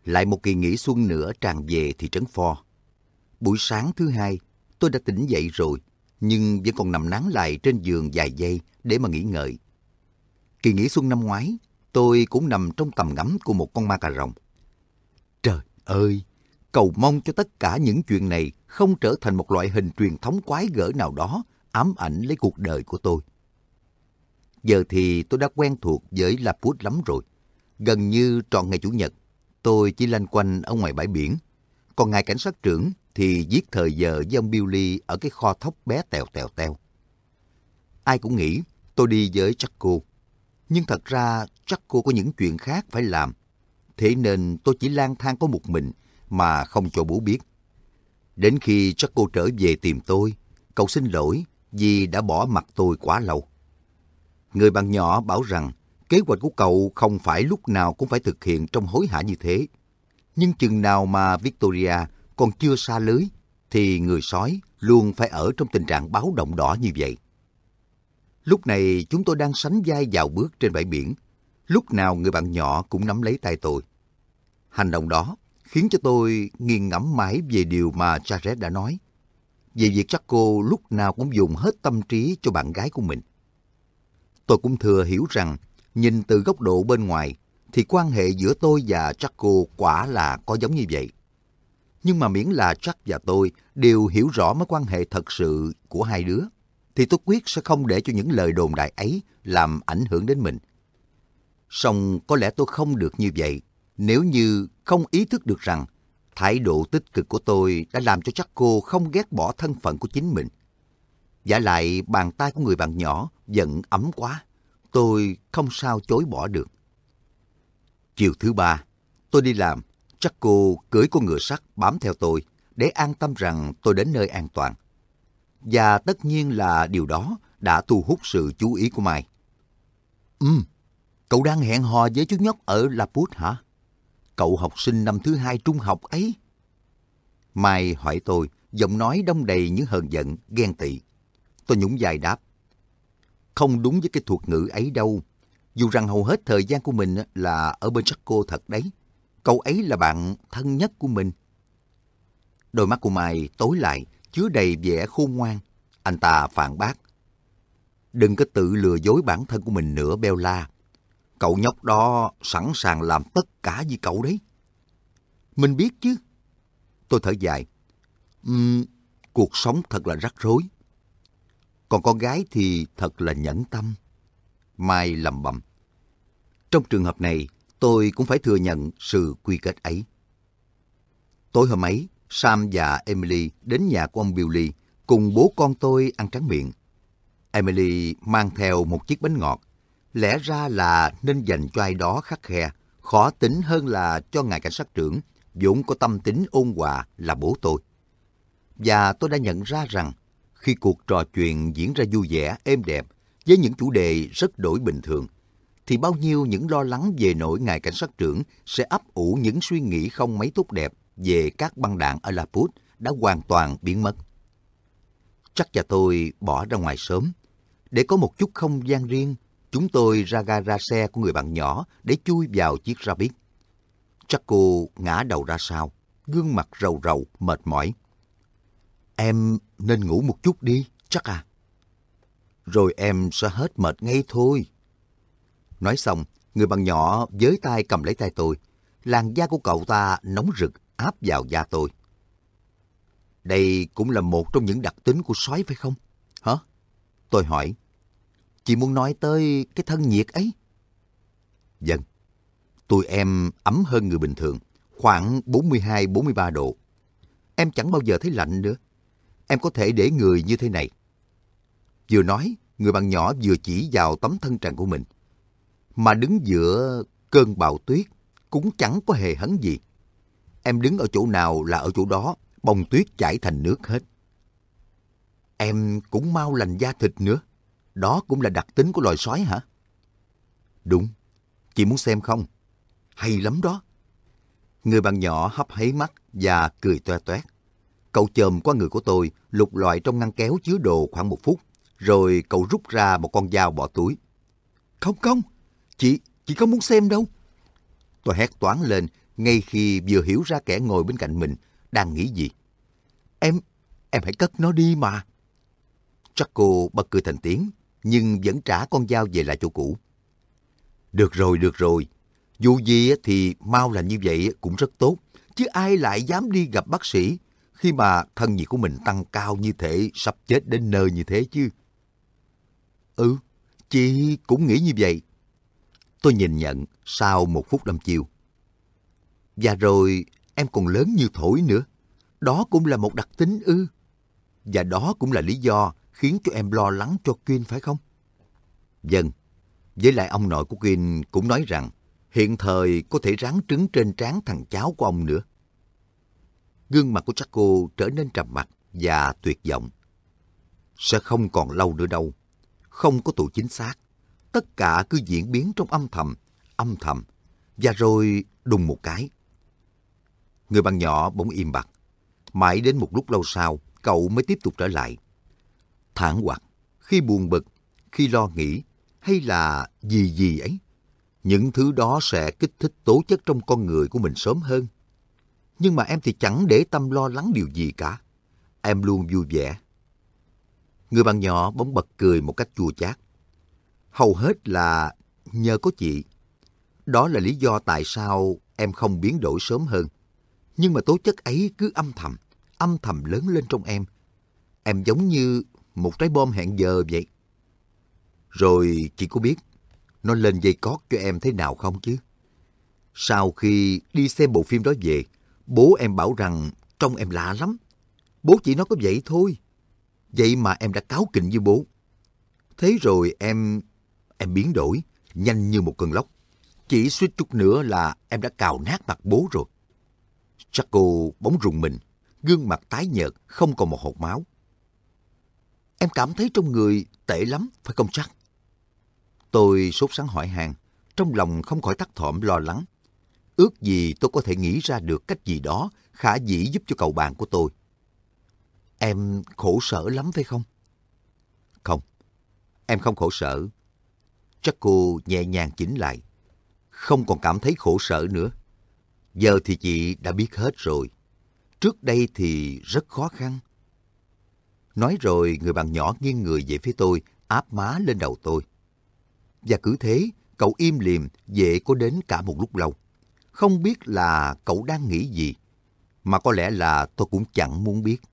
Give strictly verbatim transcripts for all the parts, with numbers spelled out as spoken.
Lại một kỳ nghỉ xuân nữa tràn về thị trấn Ford. Buổi sáng thứ hai, tôi đã tỉnh dậy rồi, nhưng vẫn còn nằm nán lại trên giường vài giây để mà nghỉ ngợi. Kỳ nghỉ xuân năm ngoái, tôi cũng nằm trong tầm ngắm của một con ma cà rồng. Trời ơi! Cầu mong cho tất cả những chuyện này không trở thành một loại hình truyền thống quái gở nào đó ám ảnh lấy cuộc đời của tôi. Giờ thì tôi đã quen thuộc với Laput lắm rồi. Gần như trọn ngày Chủ nhật, tôi chỉ lanh quanh ở ngoài bãi biển. Còn ngài cảnh sát trưởng thì giết thời giờ với ông Billy ở cái kho thóc bé tèo tèo teo. Ai cũng nghĩ tôi đi với Jacko. Nhưng thật ra Jacko có những chuyện khác phải làm. Thế nên tôi chỉ lang thang có một mình mà không cho bố biết. Đến khi Jacko trở về tìm tôi, cậu xin lỗi vì đã bỏ mặc tôi quá lâu. Người bạn nhỏ bảo rằng kế hoạch của cậu không phải lúc nào cũng phải thực hiện trong hối hả như thế. Nhưng chừng nào mà Victoria còn chưa xa lưới, thì người sói luôn phải ở trong tình trạng báo động đỏ như vậy. Lúc này chúng tôi đang sánh vai vào bước trên bãi biển. Lúc nào người bạn nhỏ cũng nắm lấy tay tôi. Hành động đó khiến cho tôi nghiền ngẫm mãi về điều mà Jared đã nói. Về việc Jacko lúc nào cũng dùng hết tâm trí cho bạn gái của mình. Tôi cũng thừa hiểu rằng, nhìn từ góc độ bên ngoài, thì quan hệ giữa tôi và Jacko quả là có giống như vậy. Nhưng mà miễn là Jack và tôi đều hiểu rõ mối quan hệ thật sự của hai đứa, thì tôi quyết sẽ không để cho những lời đồn đại ấy làm ảnh hưởng đến mình. Song có lẽ tôi không được như vậy nếu như không ý thức được rằng thái độ tích cực của tôi đã làm cho Jacko không ghét bỏ thân phận của chính mình. Vả lại bàn tay của người bạn nhỏ vẫn ấm quá, tôi không sao chối bỏ được. Chiều thứ ba, tôi đi làm, Jacko cưỡi con ngựa sắt bám theo tôi để an tâm rằng tôi đến nơi an toàn. Và tất nhiên là điều đó đã thu hút sự chú ý của Mai. Ừm, cậu đang hẹn hò với chú nhóc ở Laput hả? Cậu học sinh năm thứ hai trung học ấy. Mai hỏi tôi, giọng nói đong đầy những hờn giận, ghen tị. Tôi nhún vai đáp. Không đúng với cái thuật ngữ ấy đâu. Dù rằng hầu hết thời gian của mình là ở bên Jacko thật đấy. Cậu ấy là bạn thân nhất của mình. Đôi mắt của Mai tối lại, chứa đầy vẻ khôn ngoan. Anh ta phản bác. Đừng có tự lừa dối bản thân của mình nữa, Bella. Cậu nhóc đó sẵn sàng làm tất cả vì cậu đấy. Mình biết chứ. Tôi thở dài. Uhm, cuộc sống thật là rắc rối. Còn con gái thì thật là nhẫn tâm. Mai lẩm bẩm. Trong trường hợp này, tôi cũng phải thừa nhận sự quy kết ấy. Tối hôm ấy, Sam và Emily đến nhà của ông Billy cùng bố con tôi ăn tráng miệng. Emily mang theo một chiếc bánh ngọt. Lẽ ra là nên dành cho ai đó khắt khe, khó tính hơn là cho ngài cảnh sát trưởng, vốn có tâm tính ôn hòa là bố tôi. Và tôi đã nhận ra rằng, khi cuộc trò chuyện diễn ra vui vẻ, êm đẹp, với những chủ đề rất đổi bình thường, thì bao nhiêu những lo lắng về nỗi ngài cảnh sát trưởng sẽ ấp ủ những suy nghĩ không mấy tốt đẹp về các băng đảng ở Laput đã hoàn toàn biến mất. Chắc và tôi bỏ ra ngoài sớm. Để có một chút không gian riêng, chúng tôi ra ga ra xe của người bạn nhỏ để chui vào chiếc Rapid. Jacko ngã đầu ra sau, gương mặt rầu rầu, mệt mỏi. Em nên ngủ một chút đi, chắc à. Rồi em sẽ hết mệt ngay thôi. Nói xong, người bạn nhỏ với tay cầm lấy tay tôi. Làn da của cậu ta nóng rực áp vào da tôi. Đây cũng là một trong những đặc tính của sói phải không? Hả? Tôi hỏi. Chị muốn nói tới cái thân nhiệt ấy? Vâng. Tụi em ấm hơn người bình thường, khoảng bốn mươi hai bốn mươi ba độ. Em chẳng bao giờ thấy lạnh nữa. Em có thể để người như thế này. Vừa nói, người bạn nhỏ vừa chỉ vào tấm thân trần của mình. Mà đứng giữa cơn bão tuyết cũng chẳng có hề hấn gì. Em đứng ở chỗ nào là ở chỗ đó, bông tuyết chảy thành nước hết. Em cũng mau lành da thịt nữa. Đó cũng là đặc tính của loài sói hả? Đúng. Chị muốn xem không? Hay lắm đó. Người bạn nhỏ hấp háy mắt và cười toe toét. Cậu chồm qua người của tôi, lục lọi trong ngăn kéo chứa đồ khoảng một phút, rồi cậu rút ra một con dao bỏ túi. Không không, chị, chị không muốn xem đâu. Tôi hét toáng lên ngay khi vừa hiểu ra kẻ ngồi bên cạnh mình đang nghĩ gì. Em, em hãy cất nó đi mà. Draco bật cười thành tiếng, nhưng vẫn trả con dao về lại chỗ cũ. Được rồi, được rồi. Dù gì thì mau làm như vậy cũng rất tốt. Chứ ai lại dám đi gặp bác sĩ khi mà thân nhiệt của mình tăng cao như thể sắp chết đến nơi như thế chứ. Ừ, chị cũng nghĩ như vậy. Tôi nhìn nhận sau một phút đăm chiêu. Và rồi em còn lớn như thổi nữa. Đó cũng là một đặc tính ư. Và đó cũng là lý do khiến cho em lo lắng cho Quyên phải không? Vâng. Với lại ông nội của Quyên cũng nói rằng hiện thời có thể ráng trứng trên trán thằng cháu của ông nữa. Gương mặt của Draco trở nên trầm mặc và tuyệt vọng. Sẽ không còn lâu nữa đâu. Không có tụi chính xác. Tất cả cứ diễn biến trong âm thầm, âm thầm. Và rồi đùng một cái. Người bạn nhỏ bỗng im bặt. Mãi đến một lúc lâu sau, cậu mới tiếp tục trở lại. Thảng hoặc, khi buồn bực, khi lo nghĩ, hay là gì gì ấy. Những thứ đó sẽ kích thích tố chất trong con người của mình sớm hơn. Nhưng mà em thì chẳng để tâm lo lắng điều gì cả. Em luôn vui vẻ. Người bạn nhỏ bỗng bật cười một cách chua chát. Hầu hết là nhờ có chị. Đó là lý do tại sao em không biến đổi sớm hơn. Nhưng mà tố chất ấy cứ âm thầm, âm thầm lớn lên trong em. Em giống như một trái bom hẹn giờ vậy. Rồi chị có biết nó lên dây cót cho em thế nào không chứ? Sau khi đi xem bộ phim đó về, bố em bảo rằng trông em lạ lắm. Bố chỉ nói có vậy thôi. Vậy mà em đã cáu kỉnh với bố. Thế rồi em... em biến đổi, nhanh như một cơn lốc. Chỉ suýt chút nữa là em đã cào nát mặt bố rồi. Draco bỗng rùng mình, gương mặt tái nhợt, không còn một hột máu. Em cảm thấy trong người tệ lắm, phải không Jack? Tôi sốt sắng hỏi han, trong lòng không khỏi thấp thỏm lo lắng. Ước gì tôi có thể nghĩ ra được cách gì đó khả dĩ giúp cho cậu bạn của tôi. Em khổ sở lắm phải không? Không, em không khổ sở. Draco nhẹ nhàng chỉnh lại. Không còn cảm thấy khổ sở nữa. Giờ thì chị đã biết hết rồi. Trước đây thì rất khó khăn. Nói rồi người bạn nhỏ nghiêng người về phía tôi, áp má lên đầu tôi. Và cứ thế, cậu im lìm về có đến cả một lúc lâu. Không biết là cậu đang nghĩ gì, mà có lẽ là tôi cũng chẳng muốn biết.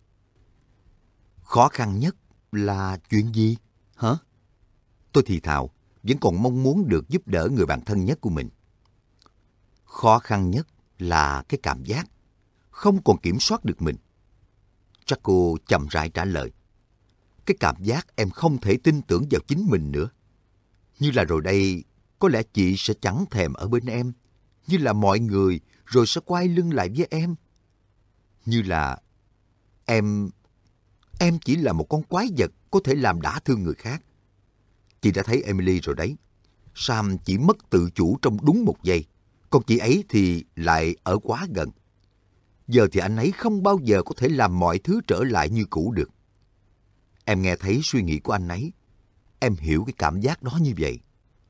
Khó khăn nhất là chuyện gì, hả? Tôi thì thào, vẫn còn mong muốn được giúp đỡ người bạn thân nhất của mình. Khó khăn nhất là cái cảm giác không còn kiểm soát được mình. Draco chậm rãi trả lời. Cái cảm giác em không thể tin tưởng vào chính mình nữa. Như là rồi đây, có lẽ chị sẽ chẳng thèm ở bên em. Như là mọi người rồi sẽ quay lưng lại với em. Như là em... em chỉ là một con quái vật có thể làm đả thương người khác. Chị đã thấy Emily rồi đấy. Sam chỉ mất tự chủ trong đúng một giây. Còn chị ấy thì lại ở quá gần. Giờ thì anh ấy không bao giờ có thể làm mọi thứ trở lại như cũ được. Em nghe thấy suy nghĩ của anh ấy. Em hiểu cái cảm giác đó như vậy.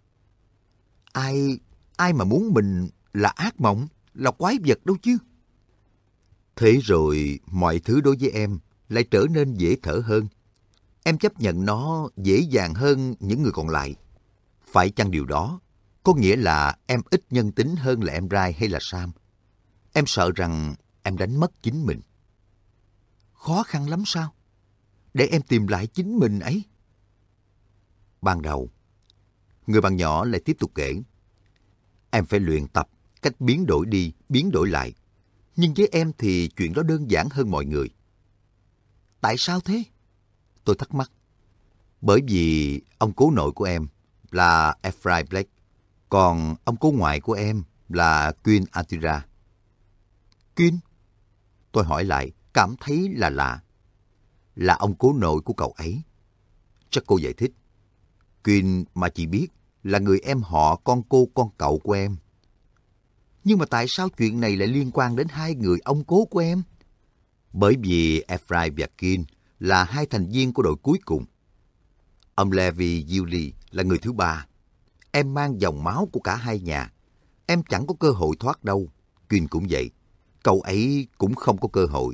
Ai, ai mà muốn mình là ác mộng, là quái vật đâu chứ. Thế rồi mọi thứ đối với em lại trở nên dễ thở hơn. Em chấp nhận nó dễ dàng hơn những người còn lại. Phải chăng điều đó có nghĩa là em ít nhân tính hơn là em Rai hay là Sam? Em sợ rằng em đánh mất chính mình. Khó khăn lắm sao? Để em tìm lại chính mình ấy. Ban đầu, người bạn nhỏ lại tiếp tục kể. Em phải luyện tập cách biến đổi đi, biến đổi lại. Nhưng với em thì chuyện đó đơn giản hơn mọi người. Tại sao thế? Tôi thắc mắc. Bởi vì ông cố nội của em là Ephraim Blake, còn ông cố ngoại của em là Queen Atira. Queen? Tôi hỏi lại, cảm thấy là lạ. Là ông cố nội của cậu ấy. Chắc cô giải thích. Queen mà chị biết là người em họ con cô con cậu của em. Nhưng mà tại sao chuyện này lại liên quan đến hai người ông cố của em? Bởi vì Ephraim và Queen là hai thành viên của đội cuối cùng. Ông Levi Yulie là người thứ ba. Em mang dòng máu của cả hai nhà. Em chẳng có cơ hội thoát đâu. Birkin cũng vậy. Cậu ấy cũng không có cơ hội.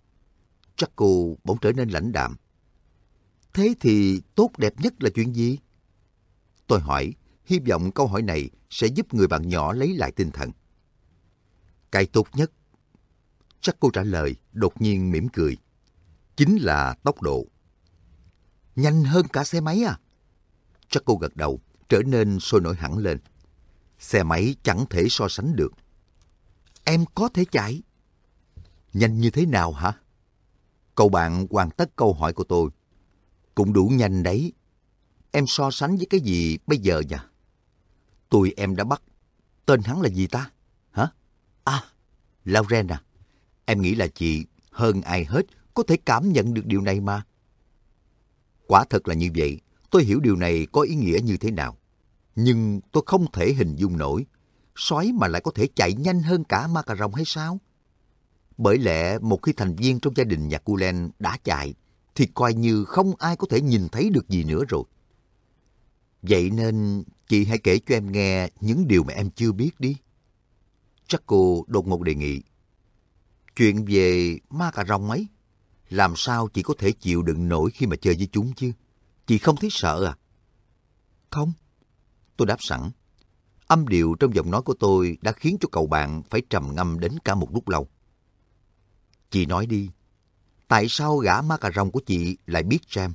Jaco bỗng trở nên lãnh đạm. Thế thì tốt đẹp nhất là chuyện gì? Tôi hỏi, hy vọng câu hỏi này sẽ giúp người bạn nhỏ lấy lại tinh thần. Cái tốt nhất, Jaco trả lời, đột nhiên mỉm cười. Chính là tốc độ. Nhanh hơn cả xe máy à? Jaco gật đầu, trở nên sôi nổi hẳn lên. Xe máy chẳng thể so sánh được. Em có thể chạy. Nhanh như thế nào hả? Cậu bạn hoàn tất câu hỏi của tôi. Cũng đủ nhanh đấy. Em so sánh với cái gì bây giờ nhỉ? Tụi em đã bắt. Tên hắn là gì ta? Hả? À, Lauren à. Em nghĩ là chị hơn ai hết có thể cảm nhận được điều này mà. Quả thật là như vậy. Tôi hiểu điều này có ý nghĩa như thế nào. Nhưng tôi không thể hình dung nổi. Sói mà lại có thể chạy nhanh hơn cả ma cà rồng hay sao? Bởi lẽ một khi thành viên trong gia đình nhà Cullen đã chạy, thì coi như không ai có thể nhìn thấy được gì nữa rồi. Vậy nên chị hãy kể cho em nghe những điều mà em chưa biết đi. Jaco đột ngột đề nghị. Chuyện về ma cà rồng ấy, làm sao chị có thể chịu đựng nổi khi mà chơi với chúng chứ? Chị không thấy sợ à? Không. Tôi đáp sẵn. Âm điệu trong giọng nói của tôi đã khiến cho cậu bạn phải trầm ngâm đến cả một lúc lâu. Chị nói đi, tại sao gã ma cà rồng của chị lại biết James?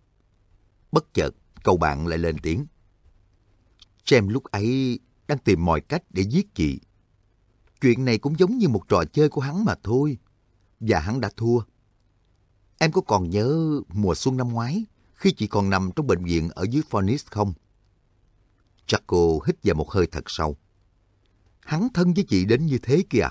Bất chợt, cậu bạn lại lên tiếng. James lúc ấy đang tìm mọi cách để giết chị. Chuyện này cũng giống như một trò chơi của hắn mà thôi. Và hắn đã thua. Em có còn nhớ mùa xuân năm ngoái, khi chị còn nằm trong bệnh viện ở dưới Phoenix không? Jaco hít vào một hơi thật sâu. Hắn thân với chị đến như thế kìa.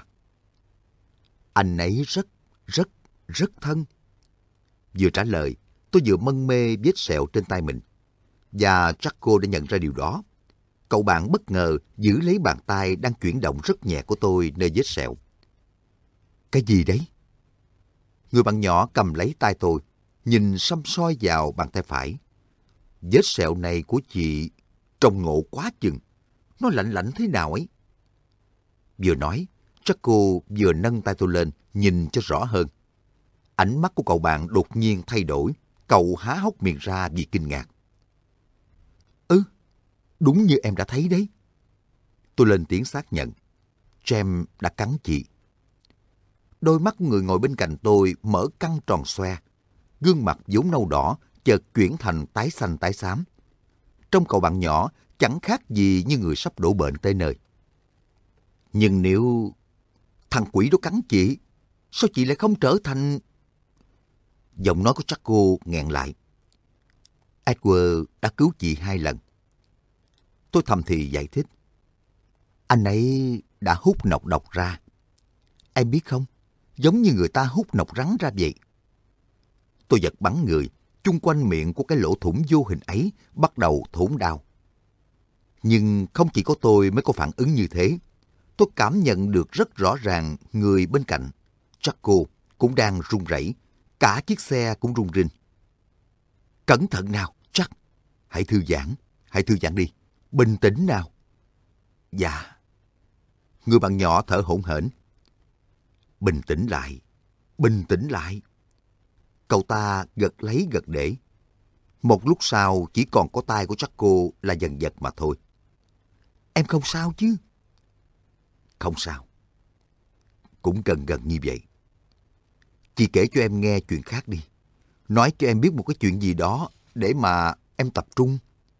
Anh ấy rất, rất, rất thân. Vừa trả lời, tôi vừa mân mê vết sẹo trên tay mình. Và Jaco đã nhận ra điều đó. Cậu bạn bất ngờ giữ lấy bàn tay đang chuyển động rất nhẹ của tôi nơi vết sẹo. Cái gì đấy? Người bạn nhỏ cầm lấy tay tôi, nhìn săm soi vào bàn tay phải. Vết sẹo này của chị trông ngộ quá chừng. Nó lạnh lạnh thế nào ấy? Vừa nói, Jaco vừa nâng tay tôi lên, nhìn cho rõ hơn. Ánh mắt của cậu bạn đột nhiên thay đổi. Cậu há hốc miệng ra vì kinh ngạc. Ừ, đúng như em đã thấy đấy. Tôi lên tiếng xác nhận. James đã cắn chị. Đôi mắt của người ngồi bên cạnh tôi mở căng tròn xoe. Gương mặt vốn nâu đỏ chợt chuyển thành tái xanh tái xám. Trong cậu bạn nhỏ chẳng khác gì như người sắp đổ bệnh tới nơi. Nhưng nếu thằng quỷ đó cắn chị, sao chị lại không trở thành... Giọng nói của Jaco nghẹn lại. Edward đã cứu chị hai lần. Tôi thầm thì giải thích. Anh ấy đã hút nọc độc ra. Em biết không, giống như người ta hút nọc rắn ra vậy. Tôi giật bắn người, chung quanh miệng của cái lỗ thủng vô hình ấy bắt đầu thốn đau. Nhưng không chỉ có tôi mới có phản ứng như thế. Tôi cảm nhận được rất rõ ràng người bên cạnh, Jaco, cũng đang run rẩy, cả chiếc xe cũng rung rinh. Cẩn thận nào, Jack. Hãy thư giãn, hãy thư giãn đi. Bình tĩnh nào. Dạ. Người bạn nhỏ thở hổn hển. Bình tĩnh lại, bình tĩnh lại. Cậu ta gật lấy gật để. Một lúc sau chỉ còn có tay của Jaco là dần dật mà thôi. Em không sao chứ? Không sao. Cũng gần gần như vậy. Chị kể cho em nghe chuyện khác đi. Nói cho em biết một cái chuyện gì đó để mà em tập trung.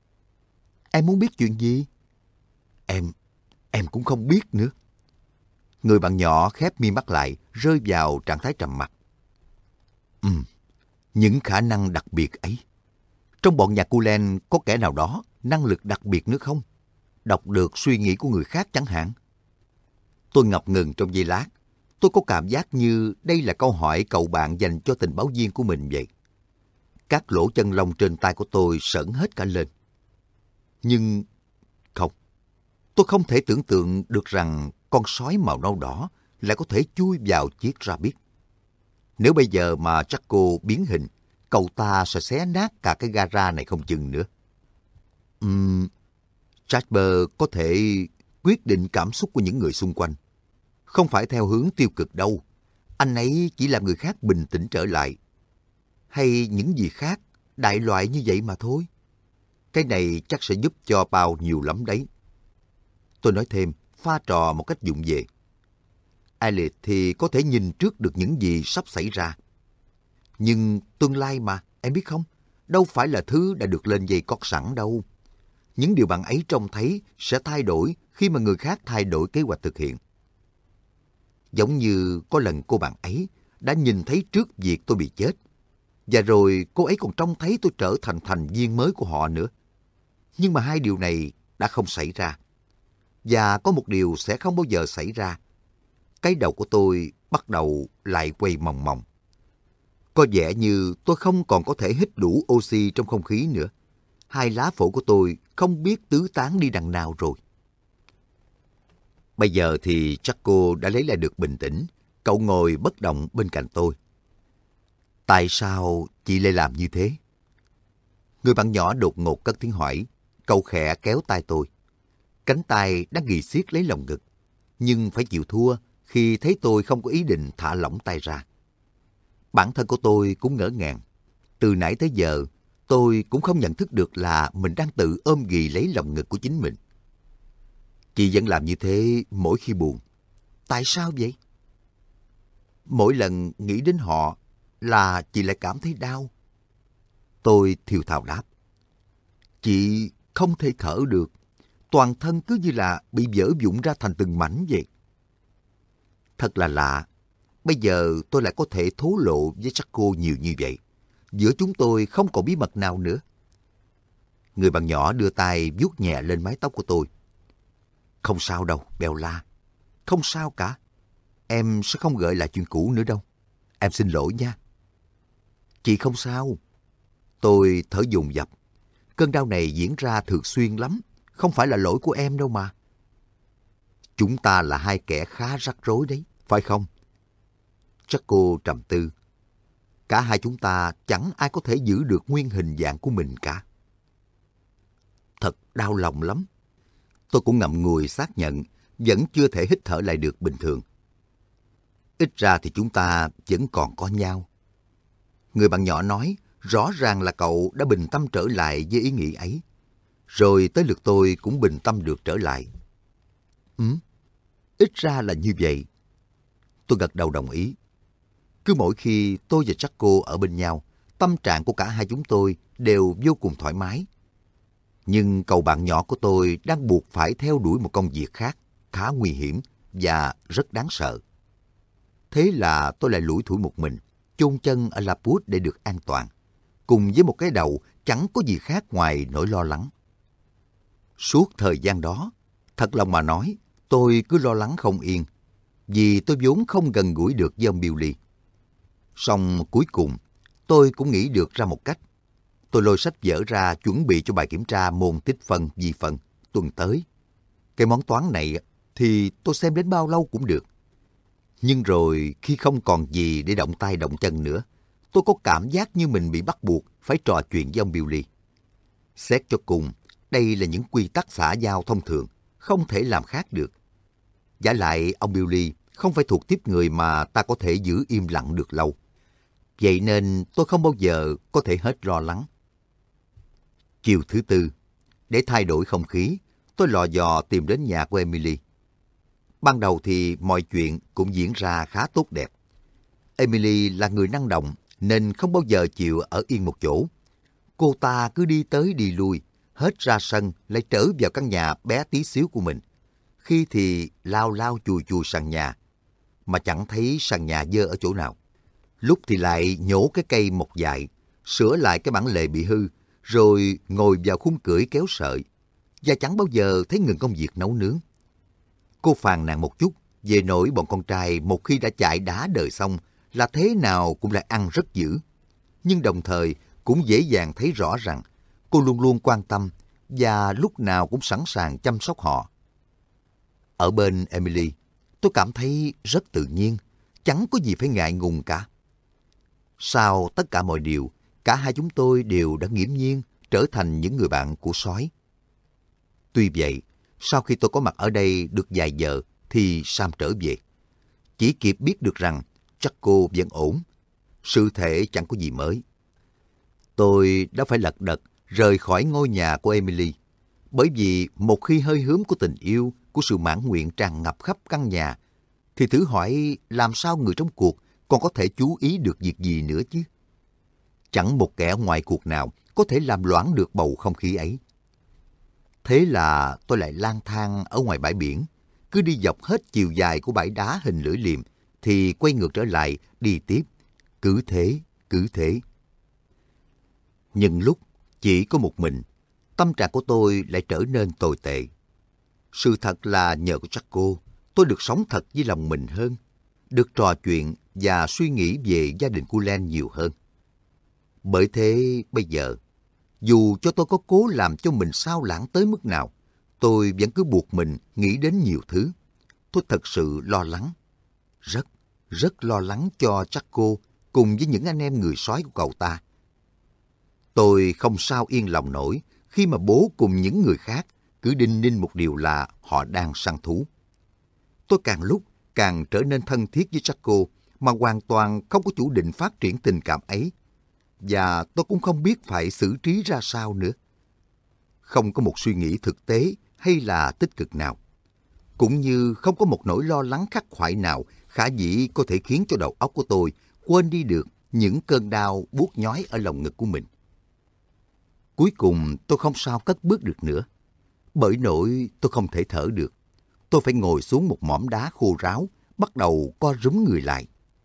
Em muốn biết chuyện gì? Em, em cũng không biết nữa. Người bạn nhỏ khép mi mắt lại, rơi vào trạng thái trầm mặc. Ừm, những khả năng đặc biệt ấy. Trong bọn nhà Cullen có kẻ nào đó năng lực đặc biệt nữa không? Đọc được suy nghĩ của người khác chẳng hạn. Tôi ngập ngừng trong giây lát. Tôi có cảm giác như đây là câu hỏi cậu bạn dành cho tình báo viên của mình vậy. Các lỗ chân lông trên tay của tôi sởn hết cả lên. Nhưng không, tôi không thể tưởng tượng được rằng con sói màu nâu đỏ lại có thể chui vào chiếc Rabbit. Nếu bây giờ mà Jaco biến hình, cậu ta sẽ xé nát cả cái gara này không chừng nữa. Uhm, Jasper có thể quyết định cảm xúc của những người xung quanh. Không phải theo hướng tiêu cực đâu. Anh ấy chỉ làm người khác bình tĩnh trở lại. Hay những gì khác, đại loại như vậy mà thôi. Cái này chắc sẽ giúp cho Bao nhiều lắm đấy. Tôi nói thêm, pha trò một cách vụng về. Elliot thì có thể nhìn trước được những gì sắp xảy ra. Nhưng tương lai mà, em biết không, đâu phải là thứ đã được lên dây cót sẵn đâu. Những điều bạn ấy trông thấy sẽ thay đổi khi mà người khác thay đổi kế hoạch thực hiện. Giống như có lần cô bạn ấy đã nhìn thấy trước việc tôi bị chết. Và rồi cô ấy còn trông thấy tôi trở thành thành viên mới của họ nữa. Nhưng mà hai điều này đã không xảy ra. Và có một điều sẽ không bao giờ xảy ra. Cái đầu của tôi bắt đầu lại quay mòng mòng. Có vẻ như tôi không còn có thể hít đủ oxy trong không khí nữa. Hai lá phổi của tôi không biết tứ tán đi đằng nào rồi. Bây giờ thì chắc cô đã lấy lại được bình tĩnh. Cậu ngồi bất động bên cạnh tôi. Tại sao chị lại làm như thế? Người bạn nhỏ đột ngột cất tiếng hỏi. Cậu khẽ kéo tay tôi. Cánh tay đang ghì siết lấy lồng ngực. Nhưng phải chịu thua khi thấy tôi không có ý định thả lỏng tay ra. Bản thân của tôi cũng ngỡ ngàng. Từ nãy tới giờ, tôi cũng không nhận thức được là mình đang tự ôm ghì lấy lồng ngực của chính mình. Chị vẫn làm như thế mỗi khi buồn. Tại sao vậy? Mỗi lần nghĩ đến họ là chị lại cảm thấy đau. Tôi thều thào đáp. Chị không thể thở được. Toàn thân cứ như là bị vỡ vụn ra thành từng mảnh vậy. Thật là lạ. Bây giờ tôi lại có thể thổ lộ với Jaco nhiều như vậy. Giữa chúng tôi không còn bí mật nào nữa. Người bạn nhỏ đưa tay vuốt nhẹ lên mái tóc của tôi. Không sao đâu, Bella. Không sao cả. Em sẽ không gợi lại chuyện cũ nữa đâu. Em xin lỗi nha. Chị không sao. Tôi thở dồn dập. Cơn đau này diễn ra thường xuyên lắm. Không phải là lỗi của em đâu mà. Chúng ta là hai kẻ khá rắc rối đấy, phải không? Jaco trầm tư. Cả hai chúng ta chẳng ai có thể giữ được nguyên hình dạng của mình cả. Thật đau lòng lắm. Tôi cũng ngậm ngùi xác nhận, vẫn chưa thể hít thở lại được bình thường. Ít ra thì chúng ta vẫn còn có nhau. Người bạn nhỏ nói, rõ ràng là cậu đã bình tâm trở lại với ý nghĩ ấy. Rồi tới lượt tôi cũng bình tâm được trở lại. Ừ, ít ra là như vậy. Tôi gật đầu đồng ý. Cứ mỗi khi tôi và Jaco ở bên nhau, tâm trạng của cả hai chúng tôi đều vô cùng thoải mái. Nhưng cậu bạn nhỏ của tôi đang buộc phải theo đuổi một công việc khác, khá nguy hiểm và rất đáng sợ. Thế là tôi lại lủi thủi một mình, chôn chân ở Laput để được an toàn, cùng với một cái đầu chẳng có gì khác ngoài nỗi lo lắng. Suốt thời gian đó, thật lòng mà nói, tôi cứ lo lắng không yên, vì tôi vốn không gần gũi được với ông Billy. Song cuối cùng, tôi cũng nghĩ được ra một cách. Tôi lôi sách vở ra chuẩn bị cho bài kiểm tra môn tích phân vi phân tuần tới. Cái món toán này thì tôi xem đến bao lâu cũng được. Nhưng rồi khi không còn gì để động tay động chân nữa, tôi có cảm giác như mình bị bắt buộc phải trò chuyện với ông Billy. Xét cho cùng, đây là những quy tắc xã giao thông thường, không thể làm khác được. Vả lại ông Billy không phải thuộc tiếp người mà ta có thể giữ im lặng được lâu. Vậy nên tôi không bao giờ có thể hết lo lắng. Chiều thứ tư, để thay đổi không khí, tôi lò dò tìm đến nhà của Emily. Ban đầu thì mọi chuyện cũng diễn ra khá tốt đẹp. Emily là người năng động nên không bao giờ chịu ở yên một chỗ. Cô ta cứ đi tới đi lui, hết ra sân lại trở vào căn nhà bé tí xíu của mình. Khi thì lao lao chùi chùi sàn nhà, mà chẳng thấy sàn nhà dơ ở chỗ nào. Lúc thì lại nhổ cái cây mọc dại, sửa lại cái bản lề bị hư, rồi ngồi vào khung cưỡi kéo sợi, và chẳng bao giờ thấy ngừng công việc nấu nướng. Cô phàn nàn một chút về nỗi bọn con trai một khi đã chạy đá đời xong là thế nào cũng lại ăn rất dữ. Nhưng đồng thời cũng dễ dàng thấy rõ rằng cô luôn luôn quan tâm và lúc nào cũng sẵn sàng chăm sóc họ. Ở bên Emily, tôi cảm thấy rất tự nhiên, chẳng có gì phải ngại ngùng cả. Sau tất cả mọi điều, cả hai chúng tôi đều đã nghiễm nhiên trở thành những người bạn của sói. Tuy vậy, sau khi tôi có mặt ở đây được vài giờ thì Sam trở về. chỉ kịp biết được rằng chắc cô vẫn ổn. Sự thể chẳng có gì mới. Tôi đã phải lật đật rời khỏi ngôi nhà của Emily, bởi vì một khi hơi hướng của tình yêu, của sự mãn nguyện tràn ngập khắp căn nhà, thì thử hỏi làm sao người trong cuộc còn có thể chú ý được việc gì nữa chứ? Chẳng một kẻ ngoài cuộc nào có thể làm loãng được bầu không khí ấy. Thế là tôi lại lang thang ở ngoài bãi biển, cứ đi dọc hết chiều dài của bãi đá hình lưỡi liềm, thì quay ngược trở lại, đi tiếp, cứ thế, cứ thế. Nhưng lúc chỉ có một mình, tâm trạng của tôi lại trở nên tồi tệ. Sự thật là nhờ có Jaco, tôi được sống thật với lòng mình hơn, được trò chuyện và suy nghĩ về gia đình của Len nhiều hơn. Bởi thế bây giờ, dù cho tôi có cố làm cho mình sao lãng tới mức nào, tôi vẫn cứ buộc mình nghĩ đến nhiều thứ. Tôi thật sự lo lắng, rất, rất lo lắng cho Jaco cùng với những anh em người sói của cậu ta. Tôi không sao yên lòng nổi khi mà bố cùng những người khác cứ đinh ninh một điều là họ đang săn thú. Tôi càng lúc càng trở nên thân thiết với Jaco mà hoàn toàn không có chủ định phát triển tình cảm ấy. Và tôi cũng không biết phải xử trí ra sao nữa. Không có một suy nghĩ thực tế hay là tích cực nào. Cũng như không có một nỗi lo lắng khắc khoải nào khả dĩ có thể khiến cho đầu óc của tôi quên đi được những cơn đau buốt nhói ở lòng ngực của mình. Cuối cùng tôi không sao cất bước được nữa. Bởi nỗi tôi không thể thở được. Tôi phải ngồi xuống một mỏm đá khô ráo, bắt đầu co rúm người lại.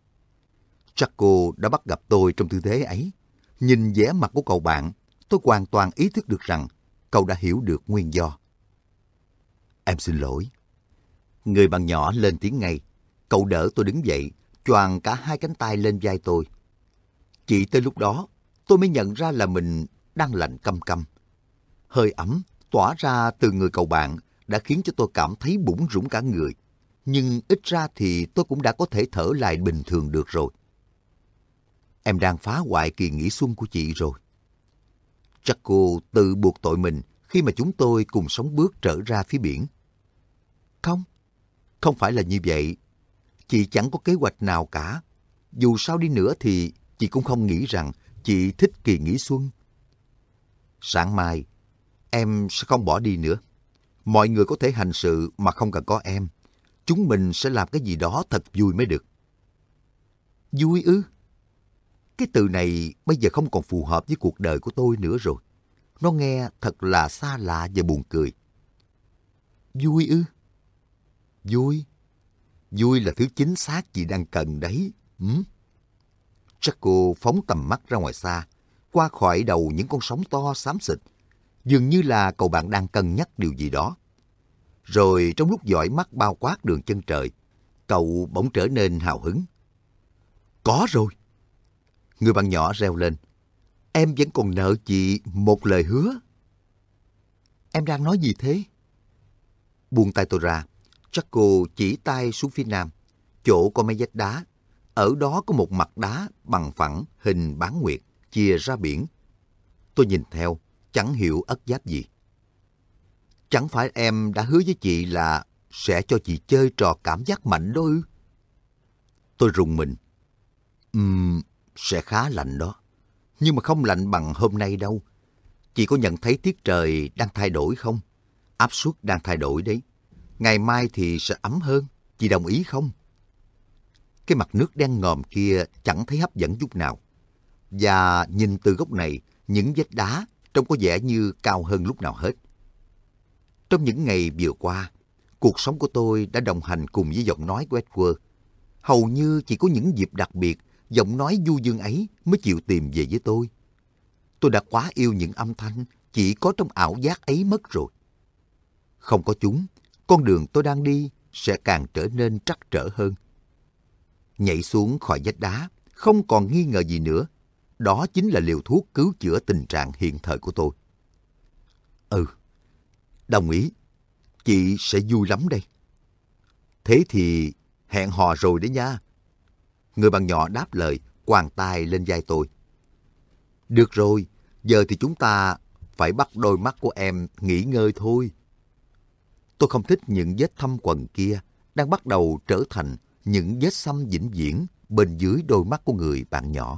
Jaco đã bắt gặp tôi trong tư thế ấy. Nhìn vẻ mặt của cậu bạn, tôi hoàn toàn ý thức được rằng cậu đã hiểu được nguyên do. Em xin lỗi. Người bạn nhỏ lên tiếng ngay. Cậu đỡ tôi đứng dậy, choàng cả hai cánh tay lên vai tôi. Chỉ tới lúc đó, tôi mới nhận ra là mình đang lạnh căm căm. Hơi ấm tỏa ra từ người cậu bạn đã khiến cho tôi cảm thấy bủn rủn cả người. Nhưng ít ra thì tôi cũng đã có thể thở lại bình thường được rồi. Em đang phá hoại kỳ nghỉ xuân của chị rồi. Jaco tự buộc tội mình khi mà chúng tôi cùng sóng bước trở ra phía biển. Không, không phải là như vậy. Chị chẳng có kế hoạch nào cả. Dù sao đi nữa thì chị cũng không nghĩ rằng chị thích kỳ nghỉ xuân. Sáng mai, em sẽ không bỏ đi nữa. Mọi người có thể hành sự mà không cần có em. Chúng mình sẽ làm cái gì đó thật vui mới được. Vui ư? Cái từ này bây giờ không còn phù hợp với cuộc đời của tôi nữa rồi. Nó nghe thật là xa lạ và buồn cười. Vui ư? Vui? Vui là thứ chính xác chị đang cần đấy. Ừ? Jaco phóng tầm mắt ra ngoài xa, qua khỏi đầu những con sóng to xám xịt. Dường như là cậu bạn đang cân nhắc điều gì đó. Rồi trong lúc dõi mắt bao quát đường chân trời, cậu bỗng trở nên hào hứng. Có rồi! Người bạn nhỏ reo lên. Em vẫn còn nợ chị một lời hứa. Em đang nói gì thế? Buông tay tôi ra, Jaco chỉ tay xuống phía nam, chỗ có mấy vách đá. Ở đó có một mặt đá bằng phẳng hình bán nguyệt chìa ra biển. Tôi nhìn theo, chẳng hiểu ất giáp gì. Chẳng phải em đã hứa với chị là sẽ cho chị chơi trò cảm giác mạnh đó ư? Tôi rùng mình. Ừm, sẽ khá lạnh đó. Nhưng mà không lạnh bằng hôm nay đâu. Chị có nhận thấy tiết trời đang thay đổi không? Áp suất đang thay đổi đấy. Ngày mai thì sẽ ấm hơn. Chị đồng ý không? Cái mặt nước đen ngòm kia chẳng thấy hấp dẫn chút nào. Và nhìn từ góc này, những vách đá trông có vẻ như cao hơn lúc nào hết. Trong những ngày vừa qua, cuộc sống của tôi đã đồng hành cùng với giọng nói của Edward. Hầu như chỉ có những dịp đặc biệt, giọng nói du dương ấy mới chịu tìm về với tôi. Tôi đã quá yêu những âm thanh chỉ có trong ảo giác ấy mất rồi. Không có chúng, con đường tôi đang đi sẽ càng trở nên trắc trở hơn. Nhảy xuống khỏi vách đá, không còn nghi ngờ gì nữa. Đó chính là liều thuốc cứu chữa tình trạng hiện thời của tôi. Ừ, đồng ý. Chị sẽ vui lắm đây. Thế thì hẹn hò rồi đấy nha. Người bạn nhỏ đáp lời, quàng tay lên vai tôi. Được rồi, giờ thì chúng ta phải bắt đôi mắt của em nghỉ ngơi thôi. Tôi không thích những vết thâm quần kia đang bắt đầu trở thành những vết xăm vĩnh viễn bên dưới đôi mắt của người bạn nhỏ.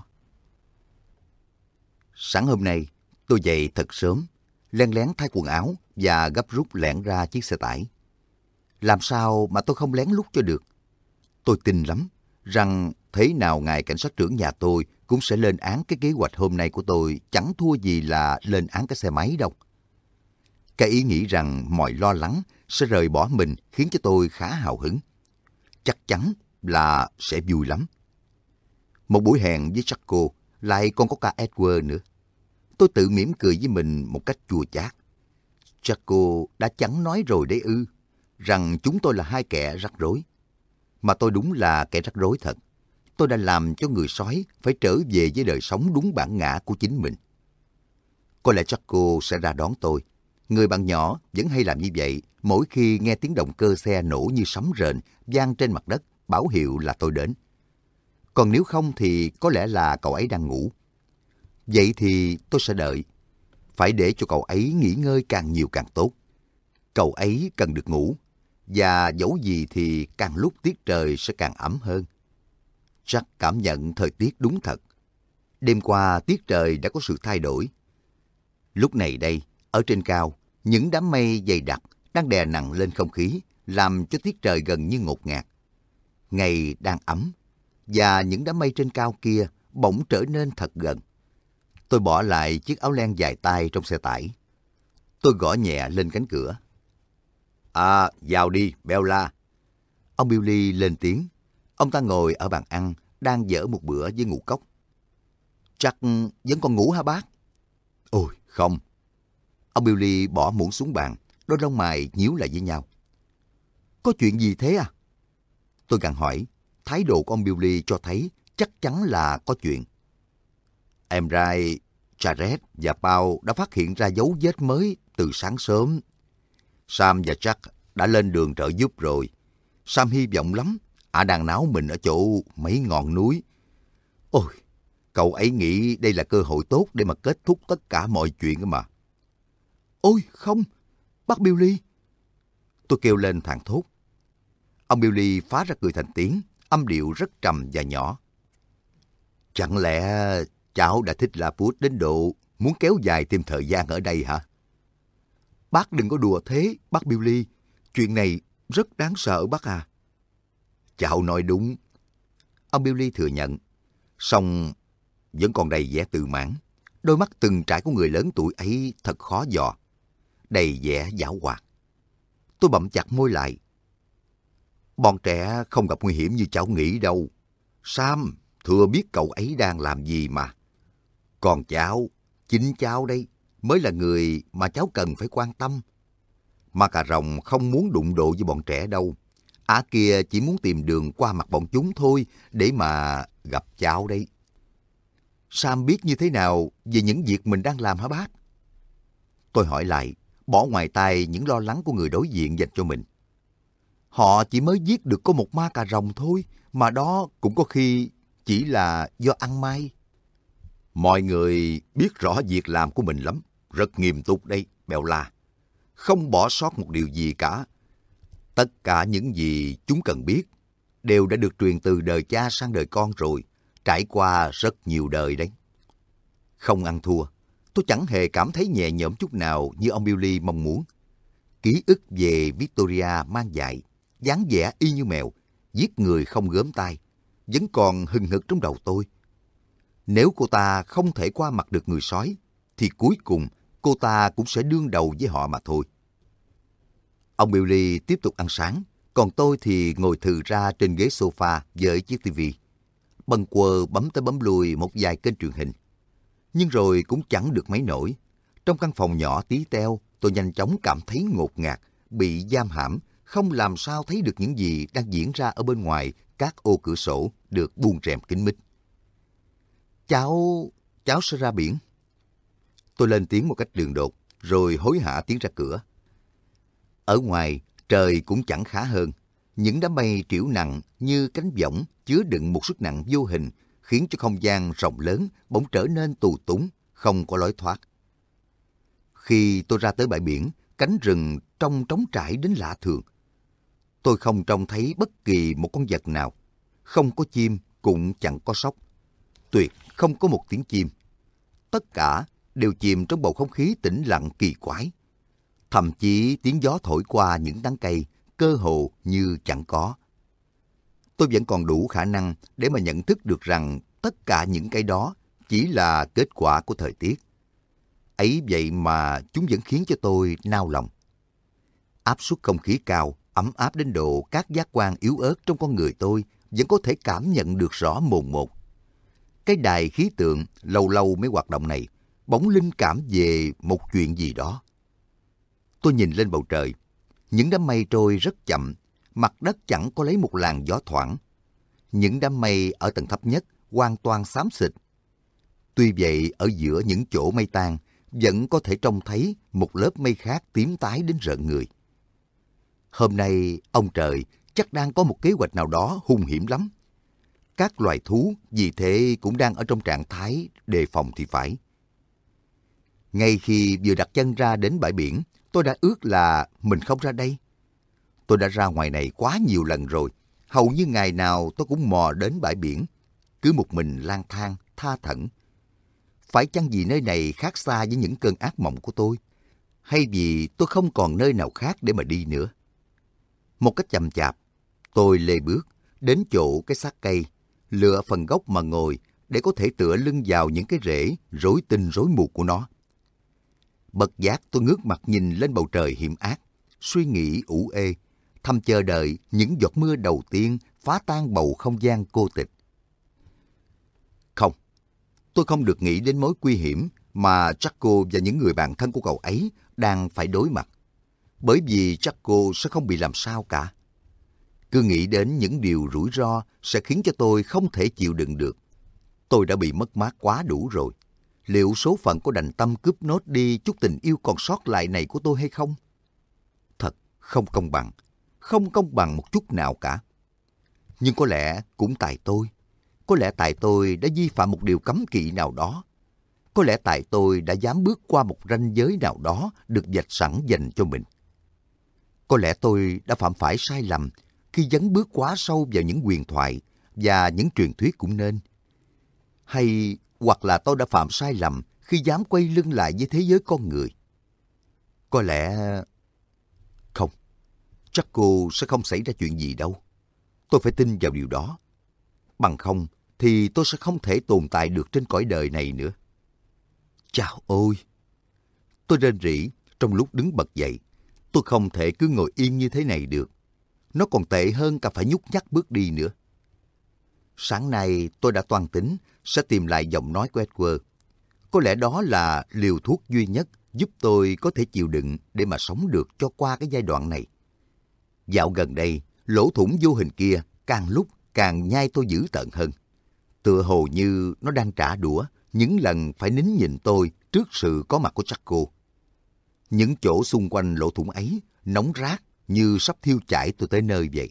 Sáng hôm nay, tôi dậy thật sớm, len lén thay quần áo và gấp rút lẻn ra chiếc xe tải. Làm sao mà tôi không lén lút cho được? Tôi tin lắm rằng thế nào ngài cảnh sát trưởng nhà tôi cũng sẽ lên án cái kế hoạch hôm nay của tôi, chẳng thua gì là lên án cái xe máy đâu. Cái ý nghĩ rằng mọi lo lắng sẽ rời bỏ mình khiến cho tôi khá hào hứng. Chắc chắn là sẽ vui lắm. Một buổi hẹn với Jaco, lại còn có cả Edward nữa. Tôi tự mỉm cười với mình một cách chua chát. Jaco đã chẳng nói rồi đấy ư, rằng chúng tôi là hai kẻ rắc rối. Mà tôi đúng là kẻ rắc rối thật. Tôi đã làm cho người sói phải trở về với đời sống đúng bản ngã của chính mình. Có lẽ Jaco sẽ ra đón tôi. Người bạn nhỏ vẫn hay làm như vậy mỗi khi nghe tiếng động cơ xe nổ như sấm rền vang trên mặt đất, báo hiệu là tôi đến. Còn nếu không thì có lẽ là cậu ấy đang ngủ. Vậy thì tôi sẽ đợi. Phải để cho cậu ấy nghỉ ngơi càng nhiều càng tốt. Cậu ấy cần được ngủ. Và dẫu gì thì càng lúc tiết trời sẽ càng ấm hơn. Jack cảm nhận thời tiết đúng thật. Đêm qua tiết trời đã có sự thay đổi. Lúc này đây, ở trên cao, những đám mây dày đặc đang đè nặng lên không khí, làm cho tiết trời gần như ngột ngạt. Ngày đang ấm, và những đám mây trên cao kia bỗng trở nên thật gần. Tôi bỏ lại chiếc áo len dài tay trong xe tải. Tôi gõ nhẹ lên cánh cửa. À, vào đi, Bella. Ông Billy lên tiếng. Ông ta ngồi ở bàn ăn, đang dở một bữa với ngũ cốc. Chắc vẫn còn ngủ hả bác? Ôi, không. Ông Billy bỏ muỗng xuống bàn, đôi lông mày nhíu lại với nhau. Có chuyện gì thế à? Tôi gặng hỏi. Thái độ của ông Billy cho thấy chắc chắn là có chuyện. Em trai Jared và Paul đã phát hiện ra dấu vết mới từ sáng sớm. Sam và Jack đã lên đường trợ giúp rồi. Sam hy vọng lắm. Ả đang náo mình ở chỗ mấy ngọn núi. Ôi, cậu ấy nghĩ đây là cơ hội tốt để mà kết thúc tất cả mọi chuyện cơ mà. Ôi, không, bác Billy. Tôi kêu lên thảng thốt. Ông Billy phá ra cười thành tiếng, âm điệu rất trầm và nhỏ. Chẳng lẽ cháu đã thích Laput đến độ muốn kéo dài thêm thời gian ở đây hả? Bác đừng có đùa thế, bác Billy. Chuyện này rất đáng sợ bác à. Cháu nói đúng. Ông Billy thừa nhận. Song vẫn còn đầy vẻ tự mãn. Đôi mắt từng trải của người lớn tuổi ấy thật khó dò. Đầy vẻ giảo hoạt. Tôi bậm chặt môi lại. Bọn trẻ không gặp nguy hiểm như cháu nghĩ đâu. Sam thừa biết cậu ấy đang làm gì mà. Còn cháu, chính cháu đây, mới là người mà cháu cần phải quan tâm. Ma cà rồng không muốn đụng độ với bọn trẻ đâu. Ả kia chỉ muốn tìm đường qua mặt bọn chúng thôi để mà gặp cháu đây. Sam biết như thế nào về những việc mình đang làm hả bác? Tôi hỏi lại, bỏ ngoài tai những lo lắng của người đối diện dành cho mình. Họ chỉ mới giết được có một ma cà rồng thôi, mà đó cũng có khi chỉ là do ăn may. Mọi người biết rõ việc làm của mình lắm, rất nghiêm túc đây, Bella. Không bỏ sót một điều gì cả. Tất cả những gì chúng cần biết đều đã được truyền từ đời cha sang đời con rồi, trải qua rất nhiều đời đấy. Không ăn thua, tôi chẳng hề cảm thấy nhẹ nhõm chút nào như ông Billy mong muốn. Ký ức về Victoria mang dại, dáng vẻ y như mèo, giết người không gớm tay, vẫn còn hừng hực trong đầu tôi. Nếu cô ta không thể qua mặt được người sói, thì cuối cùng cô ta cũng sẽ đương đầu với họ mà thôi. Ông Billy tiếp tục ăn sáng, còn tôi thì ngồi thừ ra trên ghế sofa với chiếc tivi. Bần quơ bấm tới bấm lui một vài kênh truyền hình. Nhưng rồi cũng chẳng được mấy nổi. Trong căn phòng nhỏ tí teo, tôi nhanh chóng cảm thấy ngột ngạt, bị giam hãm, không làm sao thấy được những gì đang diễn ra ở bên ngoài các ô cửa sổ được buông rèm kín mít. Cháu... cháu sẽ ra biển. Tôi lên tiếng một cách đường đột, rồi hối hả tiến ra cửa. Ở ngoài, trời cũng chẳng khá hơn. Những đám mây triểu nặng như cánh võng chứa đựng một sức nặng vô hình, khiến cho không gian rộng lớn bỗng trở nên tù túng, không có lối thoát. Khi tôi ra tới bãi biển, cánh rừng trông trống trải đến lạ thường. tôi không trông thấy bất kỳ một con vật nào. Không có chim, cũng chẳng có sóc. Tuyệt không có một tiếng chim. Tất cả đều chìm trong bầu không khí tĩnh lặng kỳ quái. Thậm chí tiếng gió thổi qua những tán cây cơ hồ như chẳng có. Tôi vẫn còn đủ khả năng để mà nhận thức được rằng tất cả những cái đó chỉ là kết quả của thời tiết. Ấy vậy mà chúng vẫn khiến cho tôi nao lòng. Áp suất không khí cao, ấm áp đến độ các giác quan yếu ớt trong con người tôi vẫn có thể cảm nhận được rõ mồn một. Cái đài khí tượng lâu lâu mới hoạt động này bỗng linh cảm về một chuyện gì đó. Tôi nhìn lên bầu trời. Những đám mây trôi rất chậm, mặt đất chẳng có lấy một làn gió thoảng. Những đám mây ở tầng thấp nhất hoàn toàn xám xịt. Tuy vậy, ở giữa những chỗ mây tan, vẫn có thể trông thấy một lớp mây khác tím tái đến rợn người. Hôm nay, ông trời chắc đang có một kế hoạch nào đó hung hiểm lắm. Các loài thú vì thế cũng đang ở trong trạng thái đề phòng thì phải. Ngay khi vừa đặt chân ra đến bãi biển, tôi đã ước là mình không ra đây. Tôi đã ra ngoài này quá nhiều lần rồi. Hầu như ngày nào tôi cũng mò đến bãi biển, cứ một mình lang thang, tha thẩn. Phải chăng vì nơi này khác xa với những cơn ác mộng của tôi? Hay vì tôi không còn nơi nào khác để mà đi nữa? Một cách chậm chạp, tôi lê bước đến chỗ cái xác cây, lựa phần gốc mà ngồi để có thể tựa lưng vào những cái rễ rối tinh rối mù của nó. Bất giác tôi ngước mặt nhìn lên bầu trời hiểm ác, suy nghĩ ủ ê, thầm chờ đợi những giọt mưa đầu tiên phá tan bầu không gian cô tịch. Không, tôi không được nghĩ đến mối nguy hiểm mà Jaco và những người bạn thân của cậu ấy đang phải đối mặt, bởi vì Jaco sẽ không bị làm sao cả. Cứ nghĩ đến những điều rủi ro sẽ khiến cho tôi không thể chịu đựng được. Tôi đã bị mất mát quá đủ rồi. Liệu số phận có đành tâm cướp nốt đi chút tình yêu còn sót lại này của tôi hay không? Thật không công bằng, không công bằng một chút nào cả. Nhưng có lẽ cũng tại tôi. Có lẽ tại tôi đã vi phạm một điều cấm kỵ nào đó. Có lẽ tại tôi đã dám bước qua một ranh giới nào đó được vạch sẵn dành cho mình. Có lẽ tôi đã phạm phải sai lầm khi dấn bước quá sâu vào những huyền thoại và những truyền thuyết cũng nên. Hay hoặc là tôi đã phạm sai lầm khi dám quay lưng lại với thế giới con người. Có lẽ... Không, chắc cô sẽ không xảy ra chuyện gì đâu. Tôi phải tin vào điều đó. Bằng không thì tôi sẽ không thể tồn tại được trên cõi đời này nữa. Chao ôi! Tôi rên rỉ trong lúc đứng bật dậy. Tôi không thể cứ ngồi yên như thế này được. Nó còn tệ hơn cả phải nhúc nhắc bước đi nữa. Sáng nay tôi đã toan tính sẽ tìm lại giọng nói của Edward. Có lẽ đó là liều thuốc duy nhất giúp tôi có thể chịu đựng để mà sống được cho qua cái giai đoạn này. Dạo gần đây, lỗ thủng vô hình kia càng lúc càng nhai tôi dữ tợn hơn. Tựa hồ như nó đang trả đũa những lần phải nín nhịn tôi trước sự có mặt của Jaco. Những chỗ xung quanh lỗ thủng ấy nóng rát như sắp thiêu chảy tôi tới nơi vậy.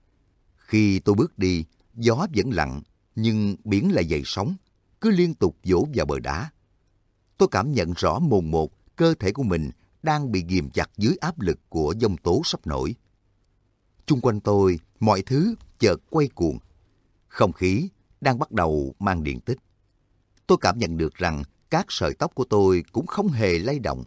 Khi tôi bước đi, gió vẫn lặng, nhưng biển lại dậy sóng, cứ liên tục vỗ vào bờ đá. Tôi cảm nhận rõ mồn một cơ thể của mình đang bị ghìm chặt dưới áp lực của giông tố sắp nổi. Chung quanh tôi, mọi thứ chợt quay cuồng. Không khí đang bắt đầu mang điện tích. Tôi cảm nhận được rằng các sợi tóc của tôi cũng không hề lay động.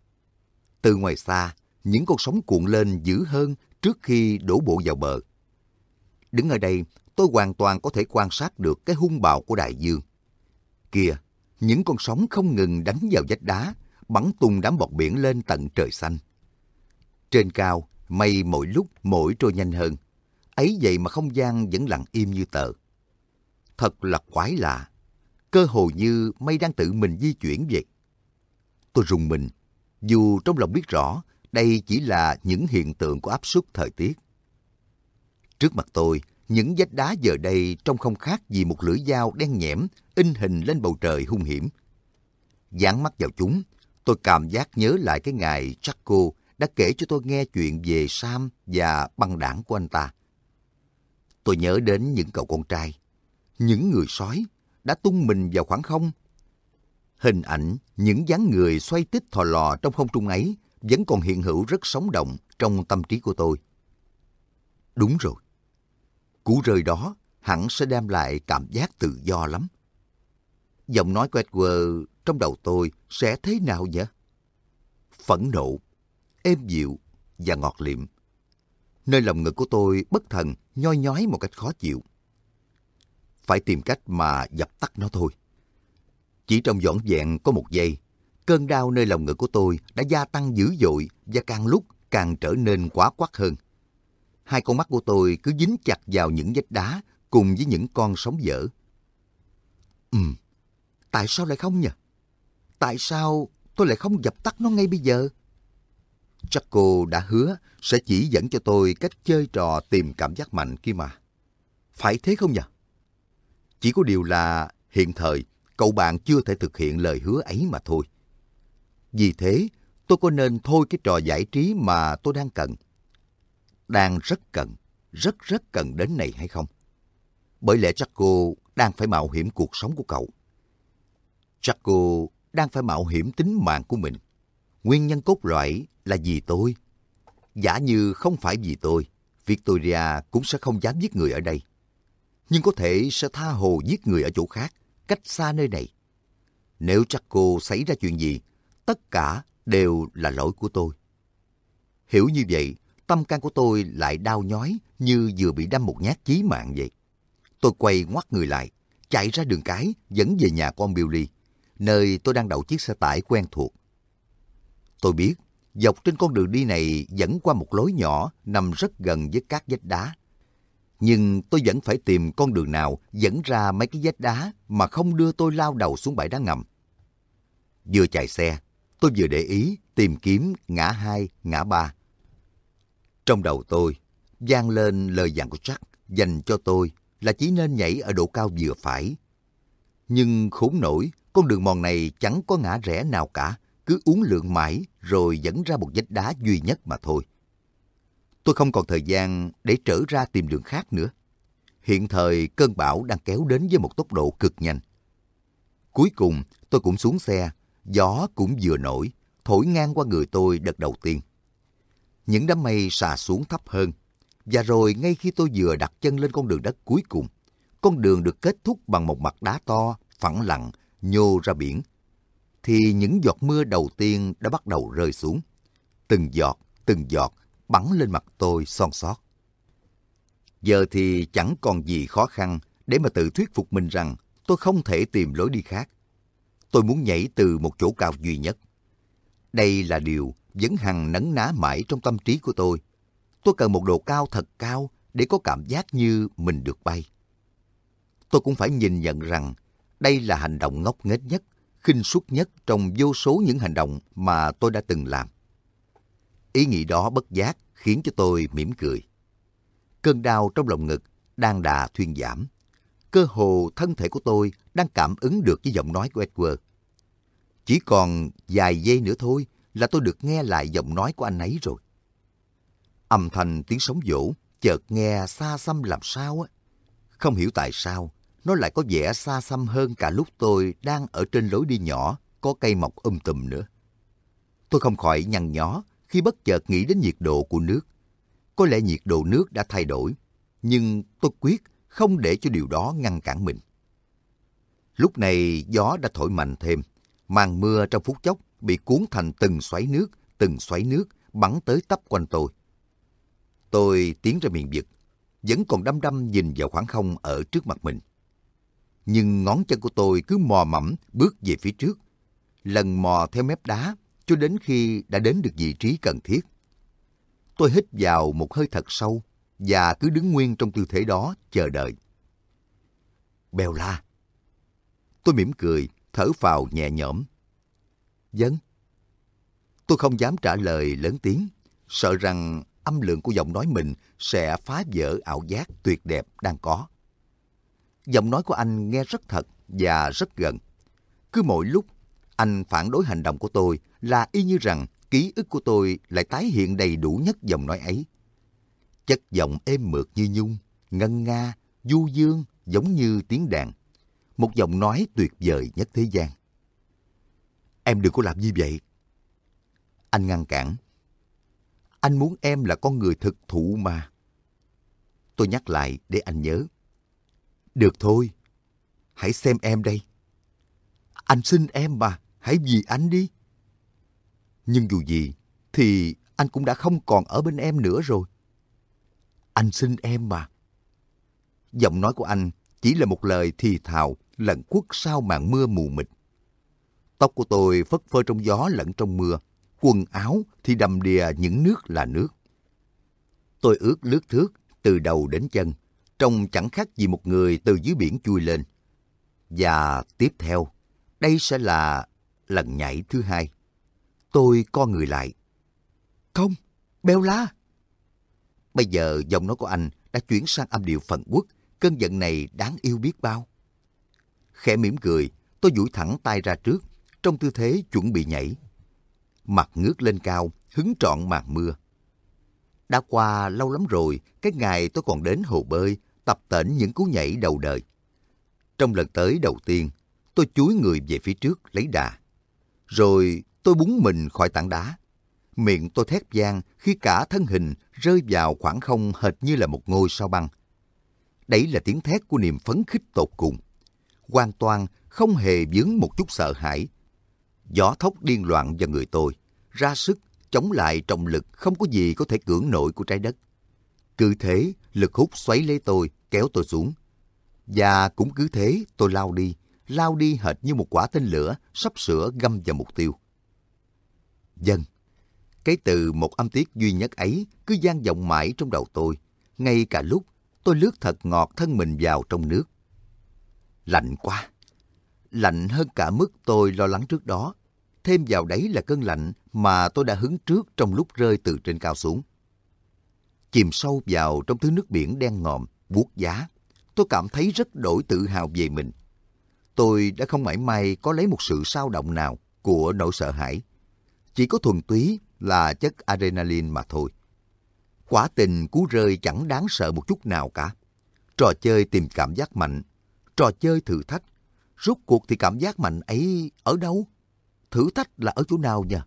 Từ ngoài xa, những con sóng cuộn lên dữ hơn trước khi đổ bộ vào bờ. Đứng ở đây, tôi hoàn toàn có thể quan sát được cái hung bạo của đại dương. Kìa, những con sóng không ngừng đánh vào vách đá, bắn tung đám bọt biển lên tận trời xanh. Trên cao, mây mỗi lúc mỗi trôi nhanh hơn. Ấy vậy mà không gian vẫn lặng im như tờ. Thật là quái lạ. Cơ hồ như mây đang tự mình di chuyển vậy. Tôi rùng mình, dù trong lòng biết rõ đây chỉ là những hiện tượng của áp suất thời tiết. Trước mặt tôi, những vách đá giờ đây trông không khác gì một lưỡi dao đen nhẽm in hình lên bầu trời hung hiểm. Dán mắt vào chúng, tôi cảm giác nhớ lại cái ngày Jaco đã kể cho tôi nghe chuyện về Sam và băng đảng của anh ta. Tôi nhớ đến những cậu con trai, những người sói đã tung mình vào khoảng không. Hình ảnh những dáng người xoay tít thò lò trong không trung ấy vẫn còn hiện hữu rất sống động trong tâm trí của tôi. Đúng rồi. Cú rơi đó hẳn sẽ đem lại cảm giác tự do lắm. Giọng nói của Edward trong đầu tôi sẽ thế nào nhỉ? Phẫn nộ, êm dịu và ngọt liệm. Nơi lòng ngực của tôi bất thần nhoi nhói một cách khó chịu. Phải tìm cách mà dập tắt nó thôi. Chỉ trong vỏn vẹn có một giây, cơn đau nơi lòng ngực của tôi đã gia tăng dữ dội và càng lúc càng trở nên quá quắt hơn. Hai con mắt của tôi cứ dính chặt vào những vách đá cùng với những con sóng vỡ. Ừm, tại sao lại không nhỉ? Tại sao tôi lại không dập tắt nó ngay bây giờ? Chắc cô đã hứa sẽ chỉ dẫn cho tôi cách chơi trò tìm cảm giác mạnh kia mà. Phải thế không nhỉ? Chỉ có điều là hiện thời cậu bạn chưa thể thực hiện lời hứa ấy mà thôi. Vì thế, tôi có nên thôi cái trò giải trí mà tôi đang cần? Đang rất cần, rất rất cần đến này hay không? Bởi lẽ chắc cô đang phải mạo hiểm cuộc sống của cậu. Chắc cô đang phải mạo hiểm tính mạng của mình. Nguyên nhân cốt lõi là vì tôi. Giả như không phải vì tôi, Victoria cũng sẽ không dám giết người ở đây. Nhưng có thể sẽ tha hồ giết người ở chỗ khác, cách xa nơi này. Nếu chắc cô xảy ra chuyện gì, tất cả đều là lỗi của tôi. Hiểu như vậy, tâm can của tôi lại đau nhói như vừa bị đâm một nhát chí mạng vậy. Tôi quay ngoắt người lại, chạy ra đường cái dẫn về nhà con Billy, nơi tôi đang đậu chiếc xe tải quen thuộc. Tôi biết, dọc trên con đường đi này dẫn qua một lối nhỏ nằm rất gần với các vách đá. Nhưng tôi vẫn phải tìm con đường nào dẫn ra mấy cái vách đá mà không đưa tôi lao đầu xuống bãi đá ngầm. Vừa chạy xe, tôi vừa để ý tìm kiếm ngã hai, ngã ba. Trong đầu tôi vang lên lời dặn của Jack dành cho tôi là chỉ nên nhảy ở độ cao vừa phải. Nhưng khốn nổi, con đường mòn này chẳng có ngã rẽ nào cả, cứ uốn lượn mãi rồi dẫn ra một vách đá duy nhất mà thôi. Tôi không còn thời gian để trở ra tìm đường khác nữa. Hiện thời cơn bão đang kéo đến với một tốc độ cực nhanh. Cuối cùng tôi cũng xuống xe, gió cũng vừa nổi, thổi ngang qua người tôi đợt đầu tiên. Những đám mây xà xuống thấp hơn, và rồi ngay khi tôi vừa đặt chân lên con đường đất cuối cùng, con đường được kết thúc bằng một mặt đá to, phẳng lặng, nhô ra biển, thì những giọt mưa đầu tiên đã bắt đầu rơi xuống. Từng giọt, từng giọt bắn lên mặt tôi son sót. Giờ thì chẳng còn gì khó khăn để mà tự thuyết phục mình rằng tôi không thể tìm lối đi khác. Tôi muốn nhảy từ một chỗ cao duy nhất. Đây là điều vẫn hằng nấn ná mãi trong tâm trí của tôi. Tôi cần một độ cao thật cao để có cảm giác như mình được bay. Tôi cũng phải nhìn nhận rằng đây là hành động ngốc nghếch nhất, khinh suất nhất trong vô số những hành động mà tôi đã từng làm. Ý nghĩ đó bất giác khiến cho tôi mỉm cười. Cơn đau trong lồng ngực đang đà thuyên giảm. Cơ hồ thân thể của tôi đang cảm ứng được với giọng nói của Edward. Chỉ còn vài giây nữa thôi là tôi được nghe lại giọng nói của anh ấy rồi. Âm thanh tiếng sóng vỗ chợt nghe xa xăm làm sao á. Không hiểu tại sao nó lại có vẻ xa xăm hơn cả lúc tôi đang ở trên lối đi nhỏ có cây mọc um tùm nữa. Tôi không khỏi nhăn nhó khi bất chợt nghĩ đến nhiệt độ của nước. Có lẽ nhiệt độ nước đã thay đổi, nhưng tôi quyết không để cho điều đó ngăn cản mình. Lúc này gió đã thổi mạnh thêm, màn mưa trong phút chốc bị cuốn thành từng xoáy nước, từng xoáy nước bắn tới tấp quanh tôi. Tôi tiến ra miệng vực, vẫn còn đăm đăm nhìn vào khoảng không ở trước mặt mình. Nhưng ngón chân của tôi cứ mò mẫm bước về phía trước, lần mò theo mép đá cho đến khi đã đến được vị trí cần thiết. Tôi hít vào một hơi thật sâu và cứ đứng nguyên trong tư thế đó chờ đợi. Bella. Tôi mỉm cười, thở phào nhẹ nhõm. Vâng. Tôi không dám trả lời lớn tiếng, sợ rằng âm lượng của giọng nói mình sẽ phá vỡ ảo giác tuyệt đẹp đang có. Giọng nói của anh nghe rất thật và rất gần. Cứ mỗi lúc, anh phản đối hành động của tôi là y như rằng ký ức của tôi lại tái hiện đầy đủ nhất giọng nói ấy. Chất giọng êm mượt như nhung, ngân nga, du dương giống như tiếng đàn. Một giọng nói tuyệt vời nhất thế gian. Em đừng có làm như vậy. Anh ngăn cản. Anh muốn em là con người thực thụ mà. Tôi nhắc lại để anh nhớ. Được thôi, hãy xem em đây. Anh xin em mà, hãy vì anh đi. Nhưng dù gì, thì anh cũng đã không còn ở bên em nữa rồi. Anh xin em mà. Giọng nói của anh chỉ là một lời thì thào lẩn khuất sau màn mưa mù mịt. Tóc của tôi phất phơ trong gió lẫn trong mưa, quần áo thì đầm đìa những nước là nước. Tôi ướt lướt thướt từ đầu đến chân, trông chẳng khác gì một người từ dưới biển chui lên. Và tiếp theo, đây sẽ là lần nhảy thứ hai. Tôi co người lại. Không, Bella! Bây giờ giọng nói của anh đã chuyển sang âm điệu phẫn uất, cơn giận này đáng yêu biết bao. Khẽ mỉm cười, tôi duỗi thẳng tay ra trước, trong tư thế chuẩn bị nhảy. Mặt ngước lên cao, hứng trọn màn mưa. Đã qua lâu lắm rồi, cái ngày tôi còn đến hồ bơi, tập tễnh những cú nhảy đầu đời. Trong lần tới đầu tiên, tôi chúi người về phía trước lấy đà. Rồi tôi búng mình khỏi tảng đá. Miệng tôi thét vang khi cả thân hình rơi vào khoảng không hệt như là một ngôi sao băng. Đấy là tiếng thét của niềm phấn khích tột cùng. Hoàn toàn không hề vướng một chút sợ hãi. Gió thốc điên loạn vào người tôi, ra sức chống lại trọng lực không có gì có thể cưỡng nổi của trái đất. Cứ thế, lực hút xoáy lấy tôi, kéo tôi xuống. Và cũng cứ thế, tôi lao đi, lao đi hệt như một quả tên lửa sắp sửa găm vào mục tiêu. Vâng, cái từ một âm tiết duy nhất ấy cứ vang vọng mãi trong đầu tôi, ngay cả lúc tôi lướt thật ngọt thân mình vào trong nước. Lạnh quá, lạnh hơn cả mức tôi lo lắng trước đó. Thêm vào đấy là cơn lạnh mà tôi đã hứng trước trong lúc rơi từ trên cao xuống. Chìm sâu vào trong thứ nước biển đen ngòm, buốt giá, tôi cảm thấy rất đổi tự hào về mình. Tôi đã không mảy may có lấy một sự xao động nào của nỗi sợ hãi. Chỉ có thuần túy là chất adrenaline mà thôi. Quả tình cú rơi chẳng đáng sợ một chút nào cả. Trò chơi tìm cảm giác mạnh, trò chơi thử thách. Rốt cuộc thì cảm giác mạnh ấy ở đâu? Thử thách là ở chỗ nào nhỉ?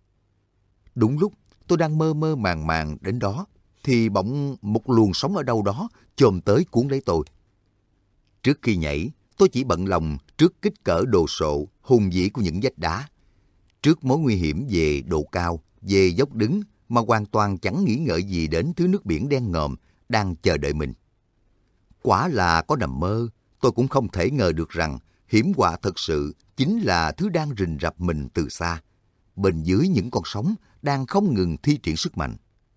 Đúng lúc tôi đang mơ mơ màng màng đến đó, thì bỗng một luồng sóng ở đâu đó chồm tới cuốn lấy tôi. Trước khi nhảy, tôi chỉ bận lòng trước kích cỡ đồ sộ, hùng vĩ của những vách đá. Trước mối nguy hiểm về độ cao, về dốc đứng mà hoàn toàn chẳng nghĩ ngợi gì đến thứ nước biển đen ngòm đang chờ đợi mình. Quả là có nằm mơ, tôi cũng không thể ngờ được rằng hiểm họa thật sự chính là thứ đang rình rập mình từ xa, bên dưới những con sóng đang không ngừng thi triển sức mạnh.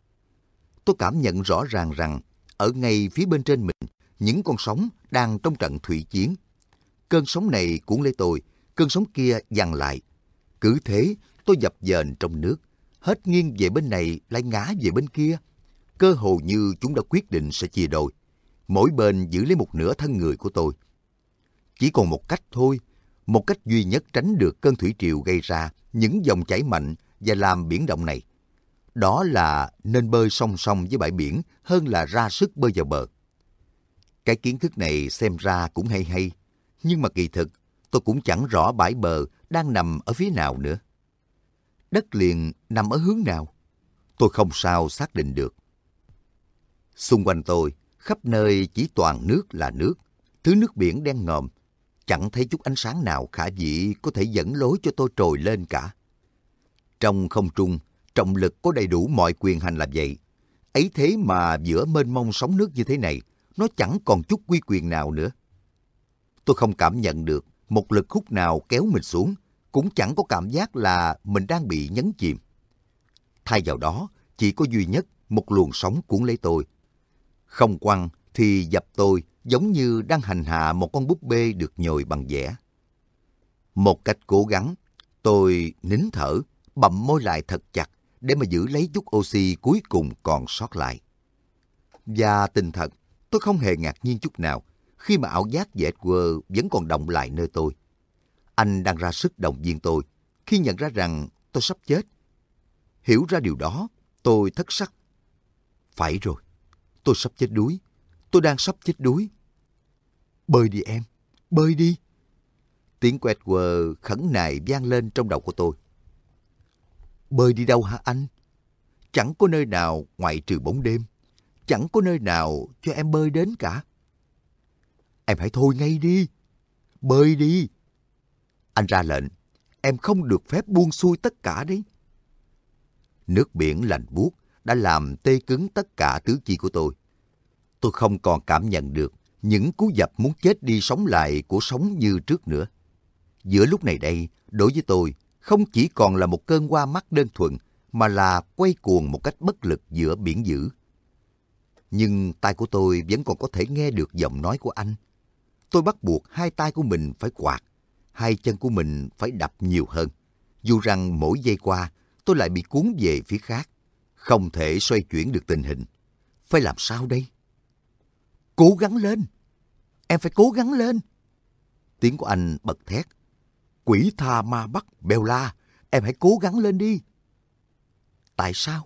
Tôi cảm nhận rõ ràng rằng ở ngay phía bên trên mình, những con sóng đang trong trận thủy chiến. Cơn sóng này cuốn lấy tôi, cơn sóng kia giằng lại. Cứ thế, tôi dập dềnh trong nước, hết nghiêng về bên này lại ngã về bên kia. Cơ hồ như chúng đã quyết định sẽ chia đôi. Mỗi bên giữ lấy một nửa thân người của tôi. Chỉ còn một cách thôi, một cách duy nhất tránh được cơn thủy triều gây ra những dòng chảy mạnh và làm biển động này. Đó là nên bơi song song với bãi biển hơn là ra sức bơi vào bờ. Cái kiến thức này xem ra cũng hay hay, nhưng mà kỳ thực tôi cũng chẳng rõ bãi bờ đang nằm ở phía nào nữa. Đất liền nằm ở hướng nào? Tôi không sao xác định được. Xung quanh tôi, khắp nơi chỉ toàn nước là nước, thứ nước biển đen ngòm. Chẳng thấy chút ánh sáng nào khả dĩ có thể dẫn lối cho tôi trồi lên cả. Trong không trung, trọng lực có đầy đủ mọi quyền hành làm vậy. Ấy thế mà giữa mênh mông sóng nước như thế này, nó chẳng còn chút quy quyền nào nữa. Tôi không cảm nhận được một lực hút nào kéo mình xuống, cũng chẳng có cảm giác là mình đang bị nhấn chìm. Thay vào đó, chỉ có duy nhất một luồng sóng cuốn lấy tôi. Không quăng thì dập tôi, giống như đang hành hạ một con búp bê được nhồi bằng vẽ. Một cách cố gắng, tôi nín thở, bặm môi lại thật chặt để mà giữ lấy chút oxy cuối cùng còn sót lại. Và tình thật, tôi không hề ngạc nhiên chút nào khi mà ảo giác về Edward vẫn còn động lại nơi tôi. Anh đang ra sức động viên tôi khi nhận ra rằng tôi sắp chết. Hiểu ra điều đó, tôi thất sắc. Phải rồi, tôi sắp chết đuối. Tôi đang sắp chết đuối. Bơi đi em, bơi đi. Tiếng của Edward khẩn nài vang lên trong đầu của tôi. Bơi đi đâu hả anh? Chẳng có nơi nào ngoại trừ bóng đêm. chẳng có nơi nào cho em bơi đến cả. Em hãy thôi ngay đi, bơi đi. Anh ra lệnh, em không được phép buông xuôi tất cả đấy. Nước biển lạnh buốt đã làm tê cứng tất cả tứ chi của tôi. Tôi không còn cảm nhận được những cú dập muốn chết đi sống lại của sống như trước nữa. Giữa lúc này đây, đối với tôi, không chỉ còn là một cơn hoa mắt đơn thuần, mà là quay cuồng một cách bất lực giữa biển dữ. Nhưng tai của tôi vẫn còn có thể nghe được giọng nói của anh. Tôi bắt buộc hai tay của mình phải quạt, hai chân của mình phải đập nhiều hơn. Dù rằng mỗi giây qua, tôi lại bị cuốn về phía khác, không thể xoay chuyển được tình hình. Phải làm sao đây? Cố gắng lên! Em phải cố gắng lên! Tiếng của anh bật thét. Quỷ tha ma bắt Bella, em hãy cố gắng lên đi! Tại sao?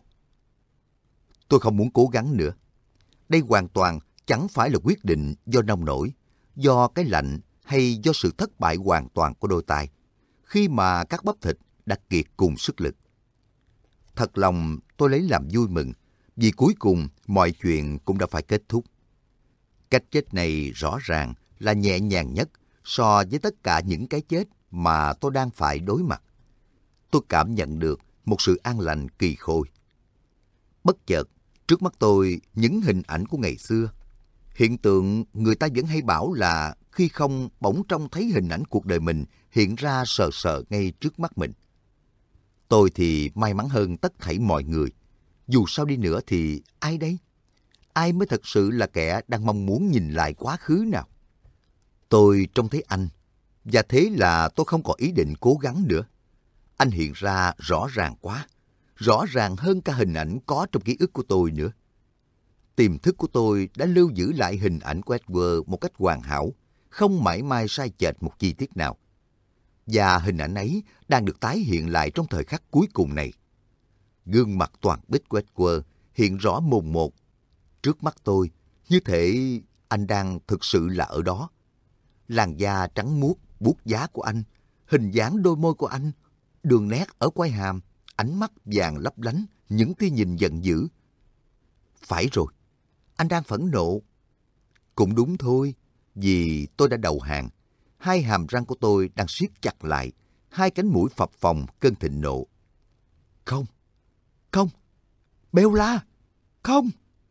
Tôi không muốn cố gắng nữa. Đây hoàn toàn chẳng phải là quyết định do nông nổi, do cái lạnh hay do sự thất bại hoàn toàn của đôi tay, khi mà các bắp thịt đã kiệt cùng sức lực. Thật lòng tôi lấy làm vui mừng, vì cuối cùng mọi chuyện cũng đã phải kết thúc. Cách chết này rõ ràng là nhẹ nhàng nhất so với tất cả những cái chết mà tôi đang phải đối mặt. Tôi cảm nhận được một sự an lành kỳ khôi. Bất chợt, trước mắt tôi những hình ảnh của ngày xưa. Hiện tượng người ta vẫn hay bảo là khi không bỗng trông thấy hình ảnh cuộc đời mình hiện ra sờ sờ ngay trước mắt mình. Tôi thì may mắn hơn tất thảy mọi người. Dù sao đi nữa thì ai đây? Ai mới thật sự là kẻ đang mong muốn nhìn lại quá khứ nào? Tôi trông thấy anh, và thế là tôi không còn ý định cố gắng nữa. Anh hiện ra rõ ràng quá, rõ ràng hơn cả hình ảnh có trong ký ức của tôi nữa. Tiềm thức của tôi đã lưu giữ lại hình ảnh của Edward một cách hoàn hảo, không mảy may sai chệch một chi tiết nào. Và hình ảnh ấy đang được tái hiện lại trong thời khắc cuối cùng này. Gương mặt toàn bích của Edward hiện rõ mồn một trước mắt tôi, như thể anh đang thực sự là ở đó. Làn da trắng muốt, buốt giá của anh, hình dáng đôi môi của anh, đường nét ở quai hàm, ánh mắt vàng lấp lánh, những tia nhìn giận dữ. Phải rồi, anh đang phẫn nộ. Cũng đúng thôi, vì tôi đã đầu hàng. Hai hàm răng của tôi đang siết chặt lại, hai cánh mũi phập phồng cơn thịnh nộ. Không, không, Bella, không.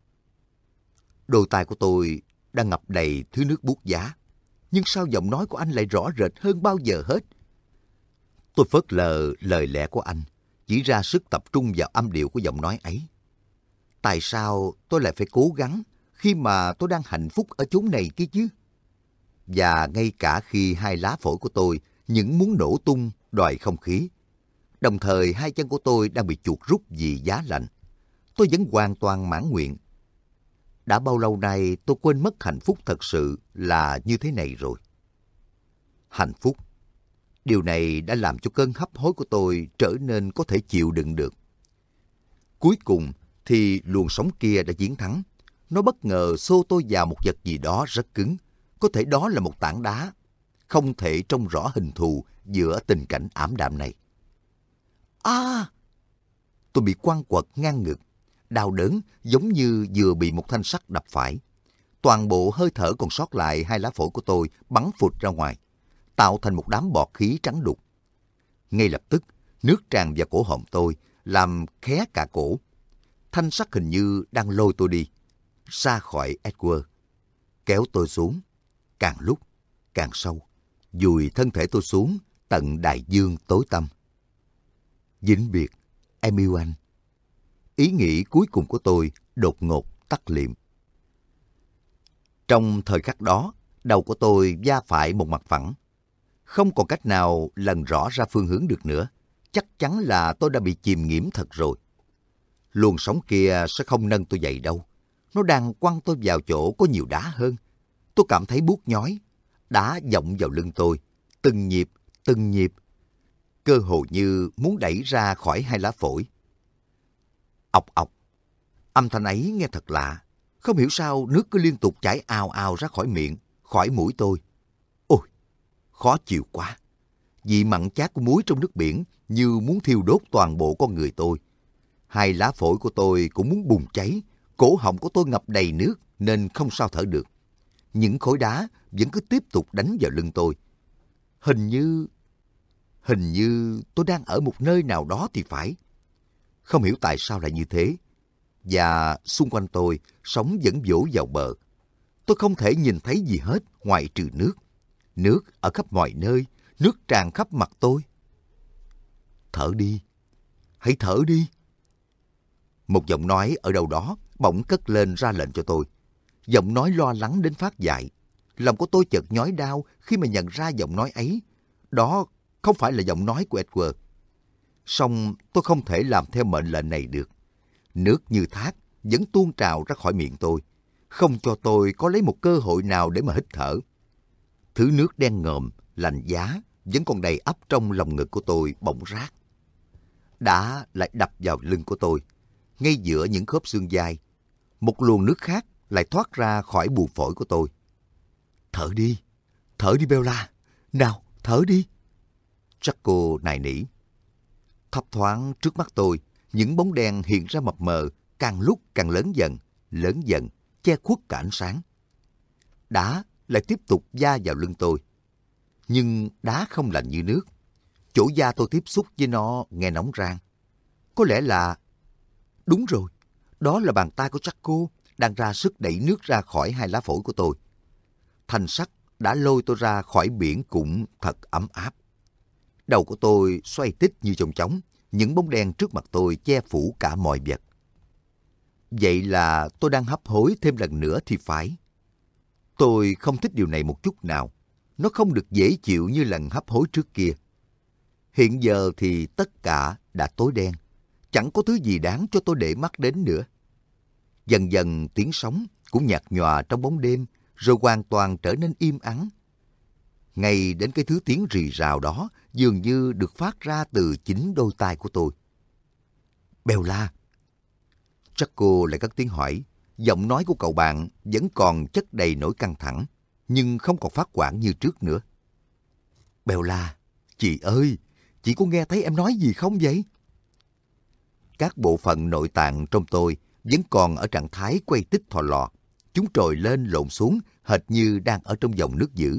Đôi tai của tôi đang ngập đầy thứ nước buốt giá, nhưng sao giọng nói của anh lại rõ rệt hơn bao giờ hết? Tôi phớt lờ lời lẽ của anh, chỉ ra sức tập trung vào âm điệu của giọng nói ấy. Tại sao tôi lại phải cố gắng khi mà tôi đang hạnh phúc ở chốn này kia chứ? Và ngay cả khi hai lá phổi của tôi những muốn nổ tung đòi không khí, đồng thời hai chân của tôi đang bị chuột rút vì giá lạnh, tôi vẫn hoàn toàn mãn nguyện. Đã bao lâu nay tôi quên mất hạnh phúc thật sự là như thế này rồi. Hạnh phúc. Điều này đã làm cho cơn hấp hối của tôi trở nên có thể chịu đựng được. Cuối cùng thì luồng sóng kia đã chiến thắng. Nó bất ngờ xô tôi vào một vật gì đó rất cứng. Có thể đó là một tảng đá. Không thể trông rõ hình thù giữa tình cảnh ảm đạm này. À! Tôi bị quăng quật ngang ngực. Đau đớn giống như vừa bị một thanh sắt đập phải. Toàn bộ hơi thở còn sót lại hai lá phổi của tôi bắn phụt ra ngoài, tạo thành một đám bọt khí trắng đục. Ngay lập tức, nước tràn vào cổ họng tôi, làm khé cả cổ. Thanh sắt hình như đang lôi tôi đi, xa khỏi Edward, kéo tôi xuống, càng lúc càng sâu, dùi thân thể tôi xuống tận đại dương tối tăm. Vĩnh biệt, em yêu anh. Ý nghĩ cuối cùng của tôi đột ngột tắt liệm. Trong thời khắc đó, đầu của tôi va phải một mặt phẳng. Không còn cách nào lần rõ ra phương hướng được nữa. Chắc chắn là tôi đã bị chìm nghiễm thật rồi. Luồng sóng kia sẽ không nâng tôi dậy đâu. Nó đang quăng tôi vào chỗ có nhiều đá hơn. Tôi cảm thấy buốt nhói. Đá dọng vào lưng tôi. Từng nhịp, từng nhịp. Cơ hồ như muốn đẩy ra khỏi hai lá phổi. Ọc ọc. Âm thanh ấy nghe thật lạ. Không hiểu sao nước cứ liên tục chảy ào ào ra khỏi miệng, khỏi mũi tôi. Ôi, khó chịu quá. Vị mặn chát của muối trong nước biển như muốn thiêu đốt toàn bộ con người tôi. Hai lá phổi của tôi cũng muốn bùng cháy, Cổ họng của tôi ngập đầy nước nên không sao thở được. Những khối đá vẫn cứ tiếp tục đánh vào lưng tôi. Hình như... Hình như tôi đang ở một nơi nào đó thì phải. Không hiểu tại sao lại như thế. Và xung quanh tôi, sóng vẫn vỗ vào bờ. Tôi không thể nhìn thấy gì hết ngoại trừ nước. Nước ở khắp mọi nơi, nước tràn khắp mặt tôi. Thở đi, hãy thở đi. Một giọng nói ở đâu đó bỗng cất lên ra lệnh cho tôi. Giọng nói lo lắng đến phát dại. Lòng của tôi chợt nhói đau khi mà nhận ra giọng nói ấy. Đó không phải là giọng nói của Edward. Song tôi không thể làm theo mệnh lệnh này được. Nước như thác vẫn tuôn trào ra khỏi miệng tôi, không cho tôi có lấy một cơ hội nào để mà hít thở. Thứ nước đen ngòm, lạnh giá vẫn còn đầy ắp trong lòng ngực của tôi bỗng rát. Đã lại đập vào lưng của tôi, ngay giữa những khớp xương vai. Một luồng nước khác lại thoát ra khỏi buồng phổi của tôi. Thở đi, thở đi Bella, nào thở đi. Draco nài nỉ. Thấp thoáng trước mắt tôi, những bóng đen hiện ra mập mờ, càng lúc càng lớn dần, lớn dần, che khuất cả ánh sáng. Đá lại tiếp tục va vào lưng tôi. Nhưng đá không lạnh như nước. Chỗ da tôi tiếp xúc với nó nghe nóng rang. Có lẽ là... Đúng rồi, đó là bàn tay của Draco đang ra sức đẩy nước ra khỏi hai lá phổi của tôi. Thanh sắt đã lôi tôi ra khỏi biển cũng thật ấm áp. Đầu của tôi xoay tít như chong chóng, những bóng đen trước mặt tôi che phủ cả mọi vật. Vậy là tôi đang hấp hối thêm lần nữa thì phải. Tôi không thích điều này một chút nào. Nó không được dễ chịu như lần hấp hối trước kia. Hiện giờ thì tất cả đã tối đen. Chẳng có thứ gì đáng cho tôi để mắt đến nữa. Dần dần tiếng sóng cũng nhạt nhòa trong bóng đêm, rồi hoàn toàn trở nên im ắng. Ngay đến cái thứ tiếng rì rào đó dường như được phát ra từ chính đôi tai của tôi. Bella. Draco lại cất tiếng hỏi. Giọng nói của cậu bạn vẫn còn chất đầy nỗi căng thẳng, nhưng không còn phát hoảng như trước nữa. Bella, chị ơi, chị có nghe thấy em nói gì không vậy? Các bộ phận nội tạng trong tôi vẫn còn ở trạng thái quay tít thò lò. Chúng trồi lên lộn xuống hệt như đang ở trong dòng nước dữ.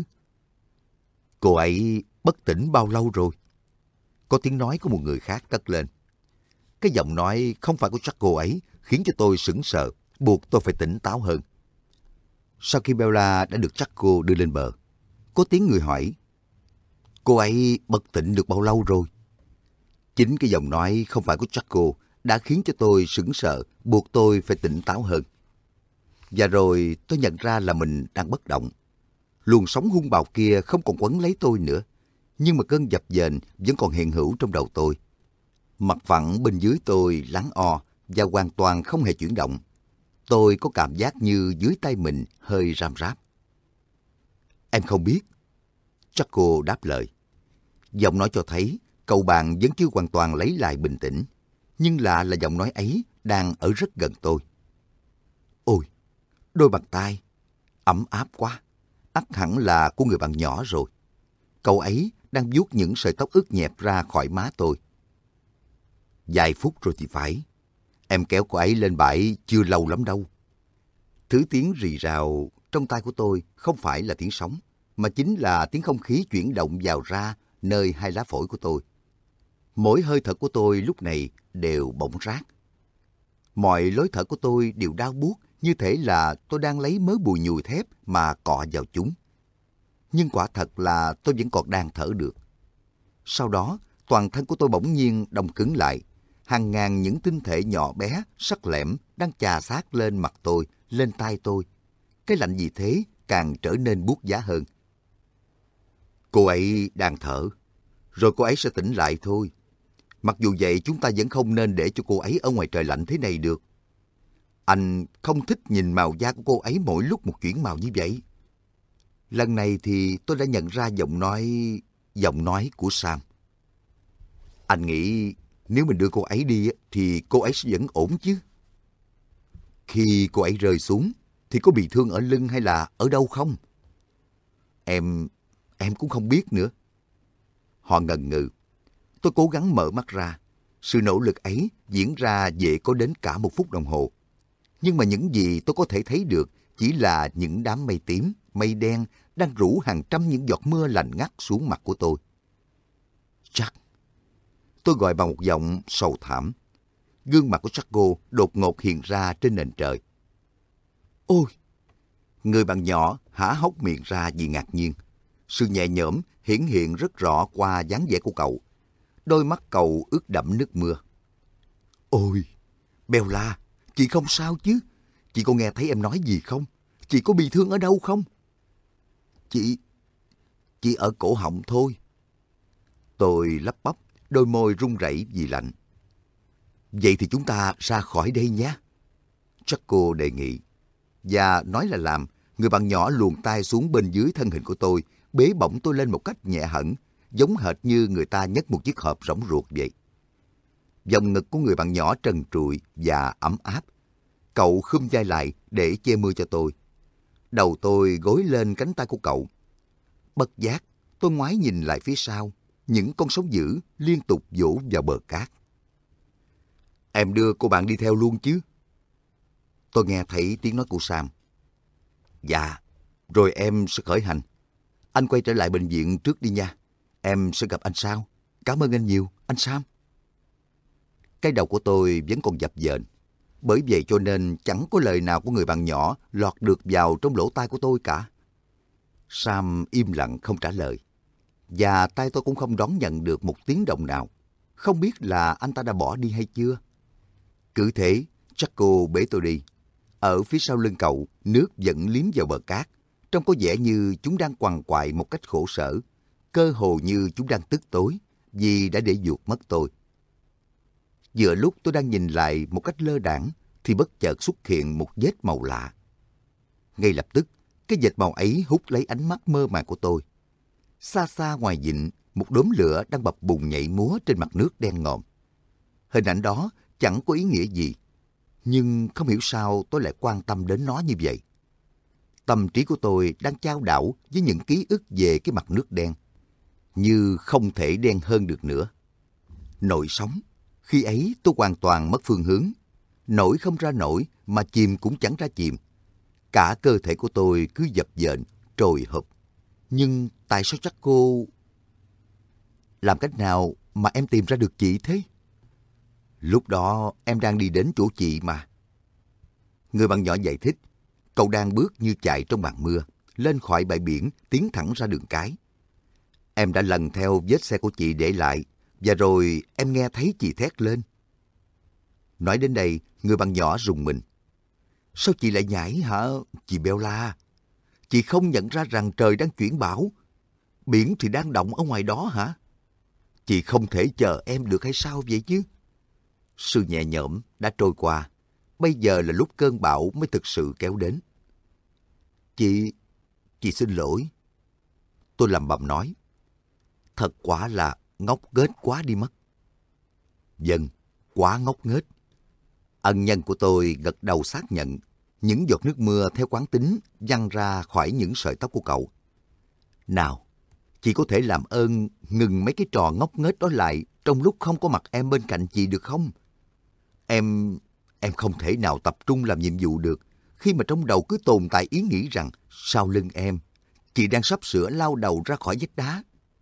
Cô ấy bất tỉnh bao lâu rồi? Có tiếng nói của một người khác cất lên. Cái giọng nói không phải của Draco ấy khiến cho tôi sững sờ, buộc tôi phải tỉnh táo hơn. Sau khi Bella đã được Draco đưa lên bờ, có tiếng người hỏi, cô ấy bất tỉnh được bao lâu rồi? Chính cái giọng nói không phải của Draco đã khiến cho tôi sững sờ, buộc tôi phải tỉnh táo hơn. Và rồi tôi nhận ra là mình đang bất động. Luồng sóng hung bạo kia không còn quấn lấy tôi nữa, nhưng mà cơn dập dềnh vẫn còn hiện hữu trong đầu tôi. Mặt phẳng bên dưới tôi lắng o và hoàn toàn không hề chuyển động. Tôi có cảm giác như dưới tay mình hơi ram ráp. Em không biết. Draco đáp lời. Giọng nói cho thấy cậu bạn vẫn chưa hoàn toàn lấy lại bình tĩnh, nhưng lạ là giọng nói ấy đang ở rất gần tôi. Ôi, đôi bàn tay, ấm áp quá, ắt hẳn là của người bạn nhỏ rồi. Cậu ấy đang vuốt những sợi tóc ướt nhẹp ra khỏi má tôi. Vài phút rồi thì phải. Em kéo cô ấy lên bãi chưa lâu lắm đâu. Thứ tiếng rì rào trong tai của tôi không phải là tiếng sóng, mà chính là tiếng không khí chuyển động vào ra nơi hai lá phổi của tôi. Mỗi hơi thở của tôi lúc này đều bỗng rát. Mọi lối thở của tôi đều đau buốt, như thể là tôi đang lấy mớ bùi nhùi thép mà cọ vào chúng. Nhưng quả thật là tôi vẫn còn đang thở được. Sau đó, toàn thân của tôi bỗng nhiên đông cứng lại. Hàng ngàn những tinh thể nhỏ bé, sắc lẻm đang chà sát lên mặt tôi, lên tai tôi. Cái lạnh vì thế càng trở nên buốt giá hơn. Cô ấy đang thở, rồi cô ấy sẽ tỉnh lại thôi. Mặc dù vậy, chúng ta vẫn không nên để cho cô ấy ở ngoài trời lạnh thế này được. Anh không thích nhìn màu da của cô ấy mỗi lúc một chuyển màu như vậy. Lần này thì tôi đã nhận ra giọng nói, giọng nói của Sam. Anh nghĩ nếu mình đưa cô ấy đi thì cô ấy sẽ vẫn ổn chứ? Khi cô ấy rơi xuống thì có bị thương ở lưng hay là ở đâu không? Em, em cũng không biết nữa. Họ ngần ngừ. Tôi cố gắng mở mắt ra. Sự nỗ lực ấy diễn ra dễ có đến cả một phút đồng hồ. Nhưng mà những gì tôi có thể thấy được chỉ là những đám mây tím, mây đen đang rủ hàng trăm những giọt mưa lạnh ngắt xuống mặt của tôi. Jack. Tôi gọi bằng một giọng sầu thảm. Gương mặt của Jaco đột ngột hiện ra trên nền trời. Ôi! Người bạn nhỏ há hốc miệng ra vì ngạc nhiên. Sự nhẹ nhõm hiển hiện rất rõ qua dáng vẻ của cậu. Đôi mắt cậu ướt đẫm nước mưa. Ôi! Bella, chị không sao chứ? Chị có nghe thấy em nói gì không? Chị có bị thương ở đâu không? Chị... Chị ở cổ họng thôi. Tôi lắp bắp, đôi môi run rẩy vì lạnh. Vậy thì chúng ta ra khỏi đây nhé. Jaco đề nghị. Và nói là làm, người bạn nhỏ luồn tay xuống bên dưới thân hình của tôi, bế bổng tôi lên một cách nhẹ hẳn, giống hệt như người ta nhấc một chiếc hộp rỗng ruột vậy. Vòng ngực của người bạn nhỏ trần trụi và ấm áp. Cậu khum vai lại để che mưa cho tôi. Đầu tôi gối lên cánh tay của cậu. Bất giác, tôi ngoái nhìn lại phía sau. Những con sóng dữ liên tục vỗ vào bờ cát. Em đưa cô bạn đi theo luôn chứ? Tôi nghe thấy tiếng nói của Sam. Dạ, rồi em sẽ khởi hành. Anh quay trở lại bệnh viện trước đi nha. Em sẽ gặp anh sau. Cảm ơn anh nhiều, anh Sam. Cái đầu của tôi vẫn còn dập dềnh. Bởi vậy cho nên chẳng có lời nào của người bạn nhỏ lọt được vào trong lỗ tai của tôi cả. Sam im lặng không trả lời. Và tay tôi cũng không đón nhận được một tiếng động nào. Không biết là anh ta đã bỏ đi hay chưa. Cứ thế, Jaco bế tôi đi. Ở phía sau lưng cậu, nước vẫn liếm vào bờ cát. Trông có vẻ như chúng đang quằn quại một cách khổ sở. Cơ hồ như chúng đang tức tối vì đã để vuột mất tôi. Vừa lúc tôi đang nhìn lại một cách lơ đãng thì bất chợt xuất hiện một vết màu lạ. Ngay lập tức, cái vệt màu ấy hút lấy ánh mắt mơ màng của tôi. Xa xa ngoài vịnh, một đốm lửa đang bập bùng nhảy múa trên mặt nước đen ngòm. Hình ảnh đó chẳng có ý nghĩa gì, nhưng không hiểu sao tôi lại quan tâm đến nó như vậy. Tâm trí của tôi đang chao đảo với những ký ức về cái mặt nước đen, như không thể đen hơn được nữa. Nổi sóng, khi ấy tôi hoàn toàn mất phương hướng, nổi không ra nổi mà chìm cũng chẳng ra chìm. Cả cơ thể của tôi cứ dập dềnh, trồi hụp. Nhưng tại sao chắc cô... Làm cách nào mà em tìm ra được chị thế? Lúc đó em đang đi đến chỗ chị mà. Người bạn nhỏ giải thích. Cậu đang bước như chạy trong màn mưa, lên khỏi bãi biển, tiến thẳng ra đường cái. Em đã lần theo vết xe của chị để lại, và rồi em nghe thấy chị thét lên. Nói đến đây, người bạn nhỏ rùng mình. Sao chị lại nhảy hả, chị Bella? Chị không nhận ra rằng trời đang chuyển bão, biển thì đang động ở ngoài đó hả? Chị không thể chờ em được hay sao vậy chứ? Sự nhẹ nhõm đã trôi qua, bây giờ là lúc cơn bão mới thực sự kéo đến. Chị, chị xin lỗi. Tôi lẩm bẩm nói. Thật quả là ngốc nghếch quá đi mất. Vâng, quá ngốc nghếch. Ân nhân của tôi gật đầu xác nhận. Những giọt nước mưa theo quán tính văng ra khỏi những sợi tóc của cậu. Nào, chị có thể làm ơn ngừng mấy cái trò ngốc nghếch đó lại trong lúc không có mặt em bên cạnh chị được không? Em... em không thể nào tập trung làm nhiệm vụ được khi mà trong đầu cứ tồn tại ý nghĩ rằng sau lưng em, chị đang sắp sửa lao đầu ra khỏi vách đá.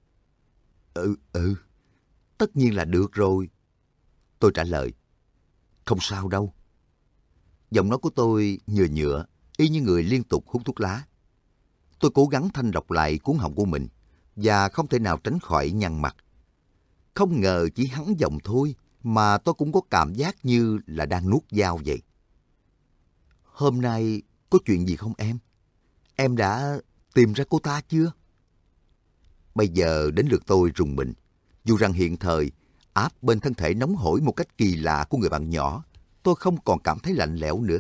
Ừ, ừ, tất nhiên là được rồi. Tôi trả lời. Không sao đâu. Giọng nói của tôi nhựa nhựa, y như người liên tục hút thuốc lá. Tôi cố gắng thanh lọc lại cuống họng của mình, và không thể nào tránh khỏi nhăn mặt. Không ngờ chỉ hắn giọng thôi mà tôi cũng có cảm giác như là đang nuốt dao vậy. Hôm nay có chuyện gì không em? Em đã tìm ra cô ta chưa? Bây giờ đến lượt tôi rùng mình. Dù rằng hiện thời, áp bên thân thể nóng hổi một cách kỳ lạ của người bạn nhỏ, tôi không còn cảm thấy lạnh lẽo nữa.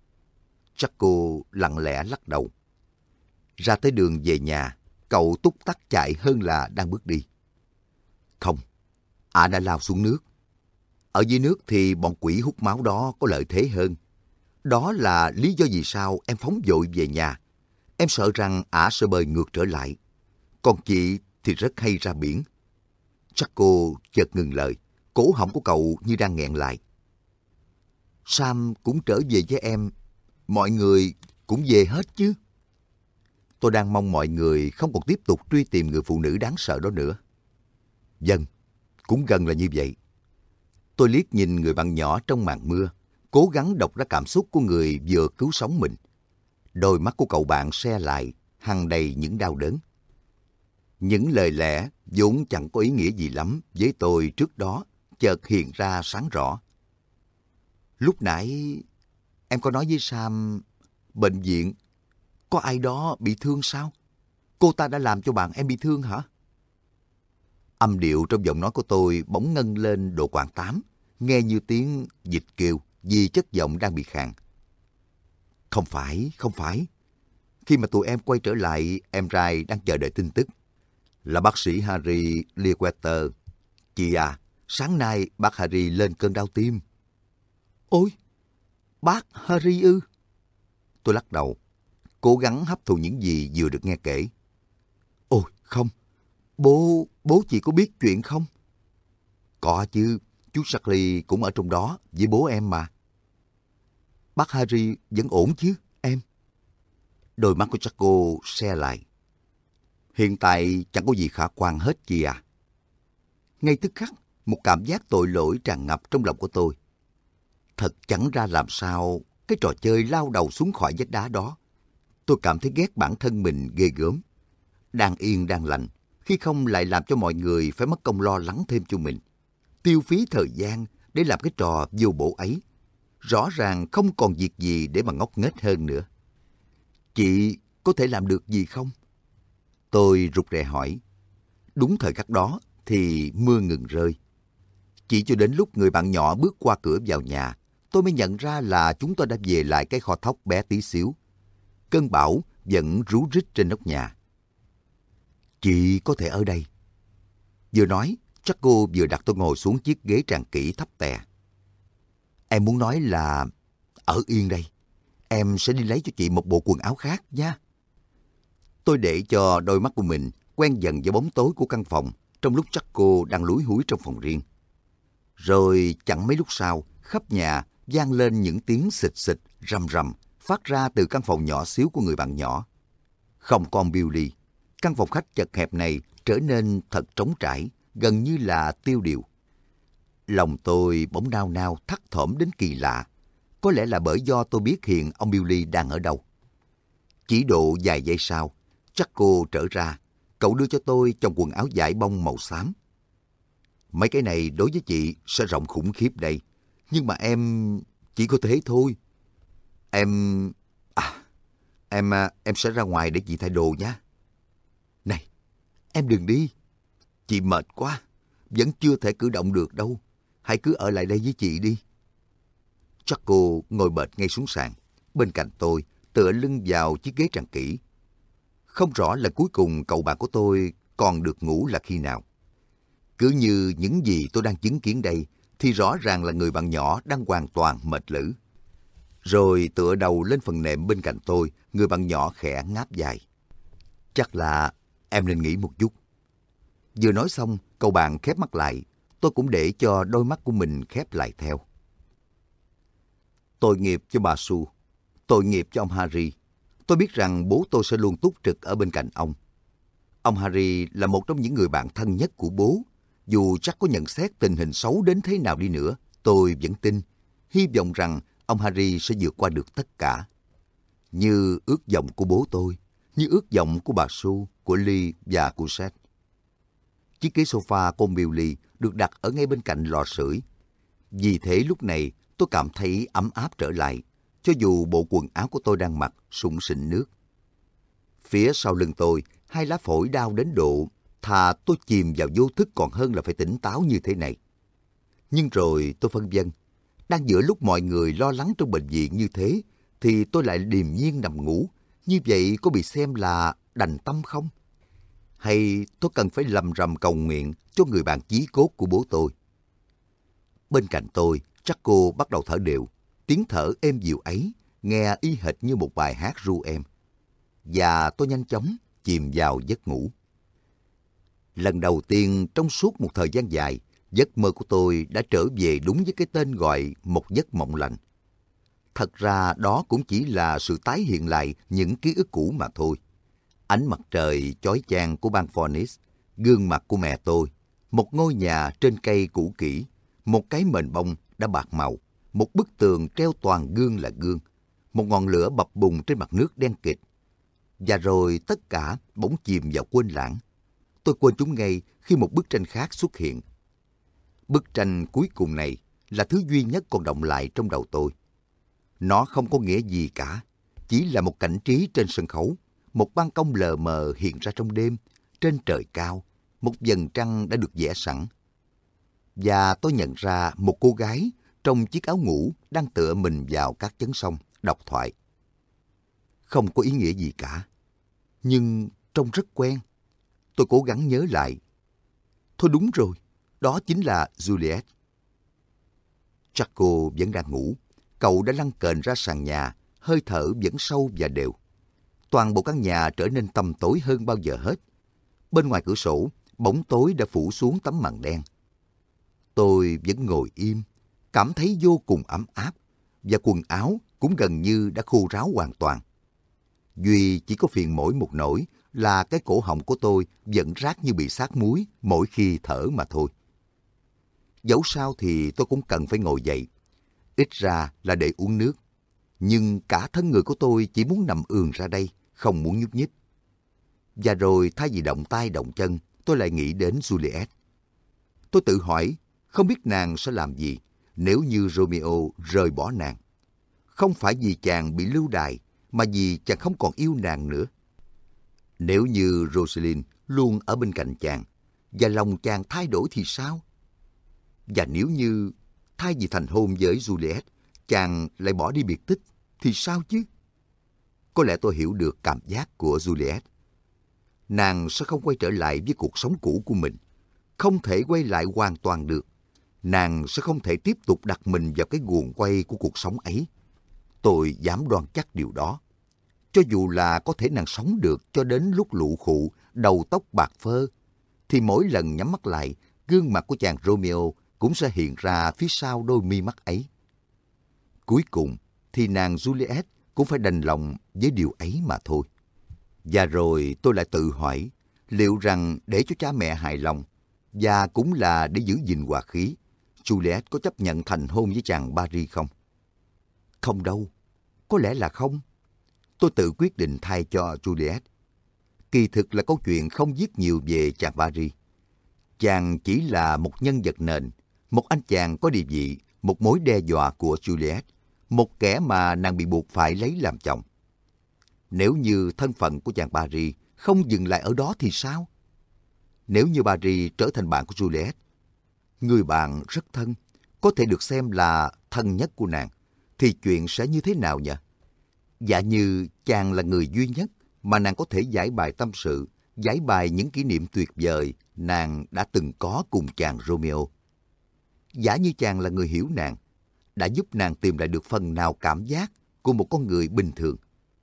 Jaco lặng lẽ lắc đầu. Ra tới đường về nhà, cậu túc tắc chạy hơn là đang bước đi. Không, ả đã lao xuống nước. Ở dưới nước thì bọn quỷ hút máu đó có lợi thế hơn. Đó là lý do vì sao em phóng vội về nhà. Em sợ rằng ả sẽ bơi ngược trở lại. Còn chị thì rất hay ra biển. Jaco chợt ngừng lời, cổ họng của cậu như đang nghẹn lại. Sam cũng trở về với em. Mọi người cũng về hết chứ. Tôi đang mong mọi người không còn tiếp tục truy tìm người phụ nữ đáng sợ đó nữa. Vâng, cũng gần là như vậy. Tôi liếc nhìn người bạn nhỏ trong màn mưa, cố gắng đọc ra cảm xúc của người vừa cứu sống mình. Đôi mắt của cậu bạn se lại, hằn đầy những đau đớn. Những lời lẽ vốn chẳng có ý nghĩa gì lắm với tôi trước đó, chợt hiện ra sáng rõ. Lúc nãy em có nói với Sam, bệnh viện, có ai đó bị thương sao? Cô ta đã làm cho bạn em bị thương hả? Âm điệu trong giọng nói của tôi bỗng ngân lên độ quãng tám, nghe như tiếng vịt kêu vì chất giọng đang bị khàn. Không phải, không phải. Khi mà tụi em quay trở lại, em trai đang chờ đợi tin tức. Là bác sĩ Harry Leadwetter. Chị à, sáng nay bác Harry lên cơn đau tim. Ôi, bác Harry ư? Tôi lắc đầu, cố gắng hấp thụ những gì vừa được nghe kể. Ôi, không. Bố, bố chị có biết chuyện không? Có chứ, chú Charlie cũng ở trong đó với bố em mà. Bác Harry vẫn ổn chứ, em? Đôi mắt của Jaco se lại. Hiện tại chẳng có gì khả quan hết chị à. Ngay tức khắc, một cảm giác tội lỗi tràn ngập trong lòng của tôi. Thật chẳng ra làm sao cái trò chơi lao đầu xuống khỏi vách đá đó. Tôi cảm thấy ghét bản thân mình ghê gớm. Đang yên đang lành, khi không lại làm cho mọi người phải mất công lo lắng thêm cho mình. Tiêu phí thời gian để làm cái trò vô bổ ấy. Rõ ràng không còn việc gì để mà ngốc nghếch hơn nữa. Chị có thể làm được gì không? Tôi rụt rè hỏi. Đúng thời khắc đó thì mưa ngừng rơi. Chỉ cho đến lúc người bạn nhỏ bước qua cửa vào nhà, tôi mới nhận ra là chúng tôi đã về lại cái kho thóc bé tí xíu. Cơn bão vẫn rú rít trên nóc nhà. Chị có thể ở đây. Vừa nói, chắc cô vừa đặt tôi ngồi xuống chiếc ghế tràn kỹ thấp tè. Em muốn nói là ở yên đây. Em sẽ đi lấy cho chị một bộ quần áo khác nha. Tôi để cho đôi mắt của mình quen dần với bóng tối của căn phòng trong lúc chắc cô đang lúi húi trong phòng riêng. Rồi chẳng mấy lúc sau, khắp nhà vang lên những tiếng xịt xịt, rầm rầm phát ra từ căn phòng nhỏ xíu của người bạn nhỏ. Không có ông Billy, căn phòng khách chật hẹp này trở nên thật trống trải, gần như là tiêu điều. Lòng tôi bỗng nao nao thắt thỏm đến kỳ lạ. Có lẽ là bởi do tôi biết hiện ông Billy đang ở đâu. Chỉ độ vài giây sau, chắc cô trở ra. Cậu đưa cho tôi trong quần áo vải bông màu xám. Mấy cái này đối với chị sẽ rộng khủng khiếp đây. Nhưng mà em chỉ có thế thôi. Em... À, em em sẽ ra ngoài để chị thay đồ nhé. Này, em đừng đi. Chị mệt quá. Vẫn chưa thể cử động được đâu. Hãy cứ ở lại đây với chị đi. Chắc cô ngồi bệt ngay xuống sàn. Bên cạnh tôi, tựa lưng vào chiếc ghế tràn kỹ. Không rõ là cuối cùng cậu bạn của tôi còn được ngủ là khi nào. Cứ như những gì tôi đang chứng kiến đây, thì rõ ràng là người bạn nhỏ đang hoàn toàn mệt lử. Rồi tựa đầu lên phần nệm bên cạnh tôi, người bạn nhỏ khẽ ngáp dài. Chắc là em nên nghỉ một chút. Vừa nói xong, cậu bạn khép mắt lại. Tôi cũng để cho đôi mắt của mình khép lại theo. Tội nghiệp cho bà Sue, tội nghiệp cho ông Harry. Tôi biết rằng bố tôi sẽ luôn túc trực ở bên cạnh ông. Ông Harry là một trong những người bạn thân nhất của bố. Dù chắc có nhận xét tình hình xấu đến thế nào đi nữa, tôi vẫn tin, hy vọng rằng ông Harry sẽ vượt qua được tất cả. Như ước vọng của bố tôi, như ước vọng của bà Sue, của Lee và của Seth. Chiếc ghế sofa của ông Billy được đặt ở ngay bên cạnh lò sưởi. Vì thế lúc này tôi cảm thấy ấm áp trở lại, cho dù bộ quần áo của tôi đang mặc sũng sịnh nước. Phía sau lưng tôi, hai lá phổi đau đến độ thà tôi chìm vào vô thức còn hơn là phải tỉnh táo như thế này. Nhưng rồi tôi phân vân. Đang giữa lúc mọi người lo lắng trong bệnh viện như thế, thì tôi lại điềm nhiên nằm ngủ. Như vậy có bị xem là đành tâm không? Hay tôi cần phải lầm rầm cầu nguyện cho người bạn chí cốt của bố tôi? Bên cạnh tôi, chắc cô bắt đầu thở đều. Tiếng thở êm dịu ấy nghe y hệt như một bài hát ru êm. Và tôi nhanh chóng chìm vào giấc ngủ. Lần đầu tiên trong suốt một thời gian dài, giấc mơ của tôi đã trở về đúng với cái tên gọi một giấc mộng lành. Thật ra đó cũng chỉ là sự tái hiện lại những ký ức cũ mà thôi. Ánh mặt trời chói chang của bang Phoenix, gương mặt của mẹ tôi, một ngôi nhà trên cây cũ kỹ, một cái mền bông đã bạc màu, một bức tường treo toàn gương là gương, một ngọn lửa bập bùng trên mặt nước đen kịt. Và rồi tất cả bỗng chìm vào quên lãng. Tôi quên chúng ngay khi một bức tranh khác xuất hiện. Bức tranh cuối cùng này là thứ duy nhất còn đọng lại trong đầu tôi. Nó không có nghĩa gì cả, chỉ là một cảnh trí trên sân khấu, một ban công lờ mờ hiện ra trong đêm, trên trời cao, một vầng trăng đã được vẽ sẵn. Và tôi nhận ra một cô gái trong chiếc áo ngủ đang tựa mình vào các chấn sông, đọc thoại. Không có ý nghĩa gì cả, nhưng trông rất quen. Tôi cố gắng nhớ lại. Thôi đúng rồi, đó chính là Juliet. Jaco vẫn đang ngủ. Cậu đã lăn kềnh ra sàn nhà, hơi thở vẫn sâu và đều. Toàn bộ căn nhà trở nên tăm tối hơn bao giờ hết. Bên ngoài cửa sổ, bóng tối đã phủ xuống tấm màn đen. Tôi vẫn ngồi im, cảm thấy vô cùng ấm áp, và quần áo cũng gần như đã khô ráo hoàn toàn. Duy chỉ có phiền mỗi một nỗi là cái cổ họng của tôi vẫn rát như bị sát muối mỗi khi thở mà thôi. Dẫu sao thì tôi cũng cần phải ngồi dậy, ít ra là để uống nước. Nhưng cả thân người của tôi chỉ muốn nằm ườn ra đây, không muốn nhúc nhích. Và rồi thay vì động tay động chân, tôi lại nghĩ đến Juliet. Tôi tự hỏi, không biết nàng sẽ làm gì nếu như Romeo rời bỏ nàng. Không phải vì chàng bị lưu đày, mà vì chàng không còn yêu nàng nữa. Nếu như Rosalind luôn ở bên cạnh chàng, và lòng chàng thay đổi thì sao? Và nếu như thay vì thành hôn với Juliet, chàng lại bỏ đi biệt tích, thì sao chứ? Có lẽ tôi hiểu được cảm giác của Juliet. Nàng sẽ không quay trở lại với cuộc sống cũ của mình, không thể quay lại hoàn toàn được. Nàng sẽ không thể tiếp tục đặt mình vào cái guồng quay của cuộc sống ấy. Tôi dám đoan chắc điều đó. Cho dù là có thể nàng sống được cho đến lúc lụ khụ, đầu tóc bạc phơ, thì mỗi lần nhắm mắt lại, gương mặt của chàng Romeo cũng sẽ hiện ra phía sau đôi mi mắt ấy. Cuối cùng thì nàng Juliet cũng phải đành lòng với điều ấy mà thôi. Và rồi tôi lại tự hỏi, liệu rằng để cho cha mẹ hài lòng, và cũng là để giữ gìn hòa khí, Juliet có chấp nhận thành hôn với chàng Paris không? Không đâu, có lẽ là không. Tôi tự quyết định thay cho Juliet. Kỳ thực là câu chuyện không viết nhiều về chàng Paris. Chàng chỉ là một nhân vật nền, một anh chàng có địa vị, một mối đe dọa của Juliet, một kẻ mà nàng bị buộc phải lấy làm chồng. Nếu như thân phận của chàng Paris không dừng lại ở đó thì sao? Nếu như Paris trở thành bạn của Juliet, người bạn rất thân, có thể được xem là thân nhất của nàng, thì chuyện sẽ như thế nào nhỉ? Dạ như chàng là người duy nhất mà nàng có thể giải bài tâm sự, giải bài những kỷ niệm tuyệt vời nàng đã từng có cùng chàng Romeo. Giả như chàng là người hiểu nàng, đã giúp nàng tìm lại được phần nào cảm giác của một con người bình thường.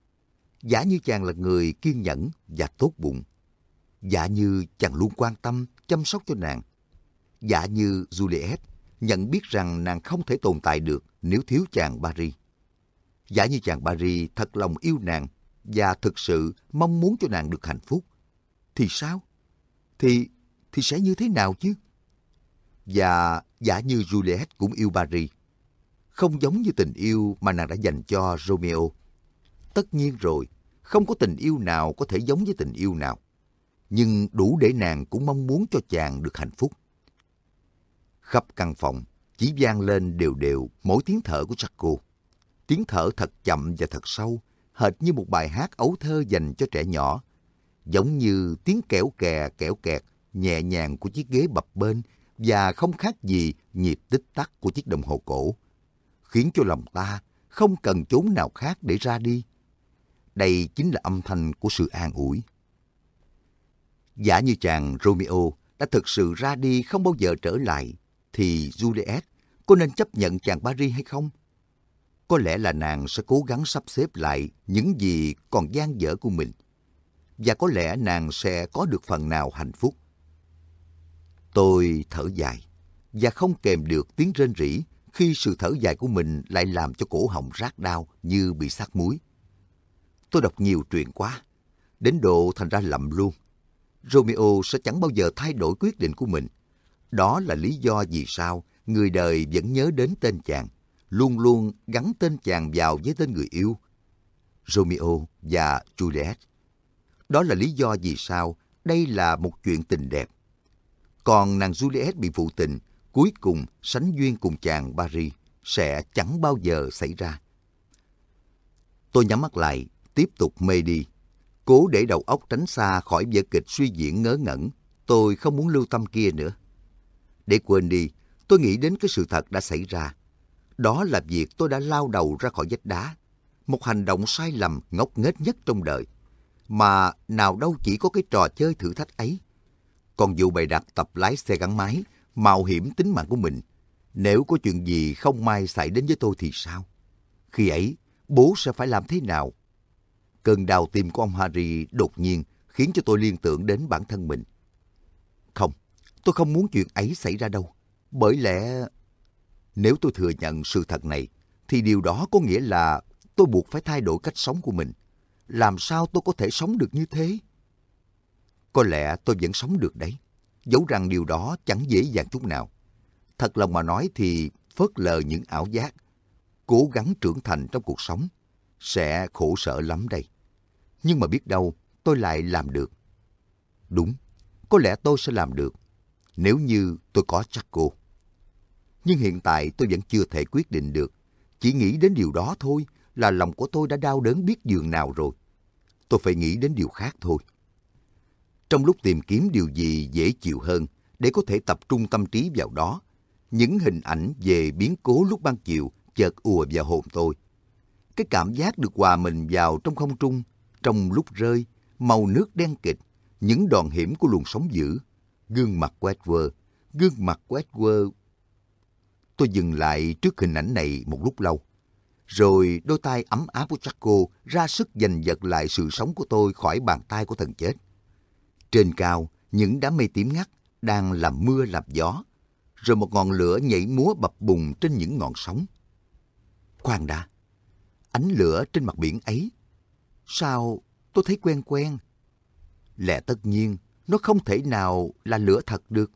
Giả như chàng là người kiên nhẫn và tốt bụng. Giả như chàng luôn quan tâm, chăm sóc cho nàng. Giả như Juliet nhận biết rằng nàng không thể tồn tại được nếu thiếu chàng Paris. Giả như chàng Paris thật lòng yêu nàng và thực sự mong muốn cho nàng được hạnh phúc, thì sao? Thì, thì sẽ như thế nào chứ? Và giả như Juliet cũng yêu Paris, không giống như tình yêu mà nàng đã dành cho Romeo. Tất nhiên rồi, không có tình yêu nào có thể giống với tình yêu nào, nhưng đủ để nàng cũng mong muốn cho chàng được hạnh phúc. Khắp căn phòng chỉ vang lên đều đều mỗi tiếng thở của Jaco. Tiếng thở thật chậm và thật sâu, hệt như một bài hát ấu thơ dành cho trẻ nhỏ, giống như tiếng kẽo kè kẽo kẹt nhẹ nhàng của chiếc ghế bập bênh và không khác gì nhịp tích tắc của chiếc đồng hồ cổ, khiến cho lòng ta không cần chốn nào khác để ra đi. Đây chính là âm thanh của sự an ủi. Giả như chàng Romeo đã thực sự ra đi không bao giờ trở lại, thì Juliet có nên chấp nhận chàng Paris hay không? Có lẽ là nàng sẽ cố gắng sắp xếp lại những gì còn dang dở của mình, và có lẽ nàng sẽ có được phần nào hạnh phúc. Tôi thở dài và không kèm được tiếng rên rỉ khi sự thở dài của mình lại làm cho cổ họng rát đau như bị sát muối. Tôi đọc nhiều truyện quá, đến độ thành ra lầm luôn. Romeo sẽ chẳng bao giờ thay đổi quyết định của mình. Đó là lý do vì sao người đời vẫn nhớ đến tên chàng, luôn luôn gắn tên chàng vào với tên người yêu. Romeo và Juliet. Đó là lý do vì sao đây là một chuyện tình đẹp. Còn nàng Juliet bị phụ tình, cuối cùng sánh duyên cùng chàng Paris sẽ chẳng bao giờ xảy ra. Tôi nhắm mắt lại, tiếp tục mê đi. Cố để đầu óc tránh xa khỏi vở kịch suy diễn ngớ ngẩn. Tôi không muốn lưu tâm kia nữa. Để quên đi, tôi nghĩ đến cái sự thật đã xảy ra. Đó là việc tôi đã lao đầu ra khỏi vách đá. Một hành động sai lầm ngốc nghếch nhất trong đời. Mà nào đâu chỉ có cái trò chơi thử thách ấy. Còn vụ bày đặt tập lái xe gắn máy, mạo hiểm tính mạng của mình. Nếu có chuyện gì không may xảy đến với tôi thì sao? Khi ấy, bố sẽ phải làm thế nào? Cơn đau tim của ông Harry đột nhiên khiến cho tôi liên tưởng đến bản thân mình. Không, tôi không muốn chuyện ấy xảy ra đâu. Bởi lẽ, nếu tôi thừa nhận sự thật này, thì điều đó có nghĩa là tôi buộc phải thay đổi cách sống của mình. Làm sao tôi có thể sống được như thế? Có lẽ tôi vẫn sống được đấy, dẫu rằng điều đó chẳng dễ dàng chút nào. Thật lòng mà nói thì phớt lờ những ảo giác, cố gắng trưởng thành trong cuộc sống, sẽ khổ sở lắm đây. Nhưng mà biết đâu tôi lại làm được. Đúng, có lẽ tôi sẽ làm được, nếu như tôi có Draco. Nhưng hiện tại tôi vẫn chưa thể quyết định được. Chỉ nghĩ đến điều đó thôi là lòng của tôi đã đau đớn biết giường nào rồi. Tôi phải nghĩ đến điều khác thôi. Trong lúc tìm kiếm điều gì dễ chịu hơn để có thể tập trung tâm trí vào đó, những hình ảnh về biến cố lúc ban chiều chợt ùa vào hồn tôi. Cái cảm giác được hòa mình vào trong không trung, trong lúc rơi, màu nước đen kịt, những đòn hiểm của luồng sóng dữ, gương mặt Edward, gương mặt Edward. Tôi dừng lại trước hình ảnh này một lúc lâu. Rồi đôi tay ấm áp của Draco ra sức giành giật lại sự sống của tôi khỏi bàn tay của thần chết. Trên cao, những đám mây tím ngắt đang làm mưa làm gió, rồi một ngọn lửa nhảy múa bập bùng trên những ngọn sóng. Khoan đã, ánh lửa trên mặt biển ấy, sao tôi thấy quen quen? Lẽ tất nhiên, nó không thể nào là lửa thật được.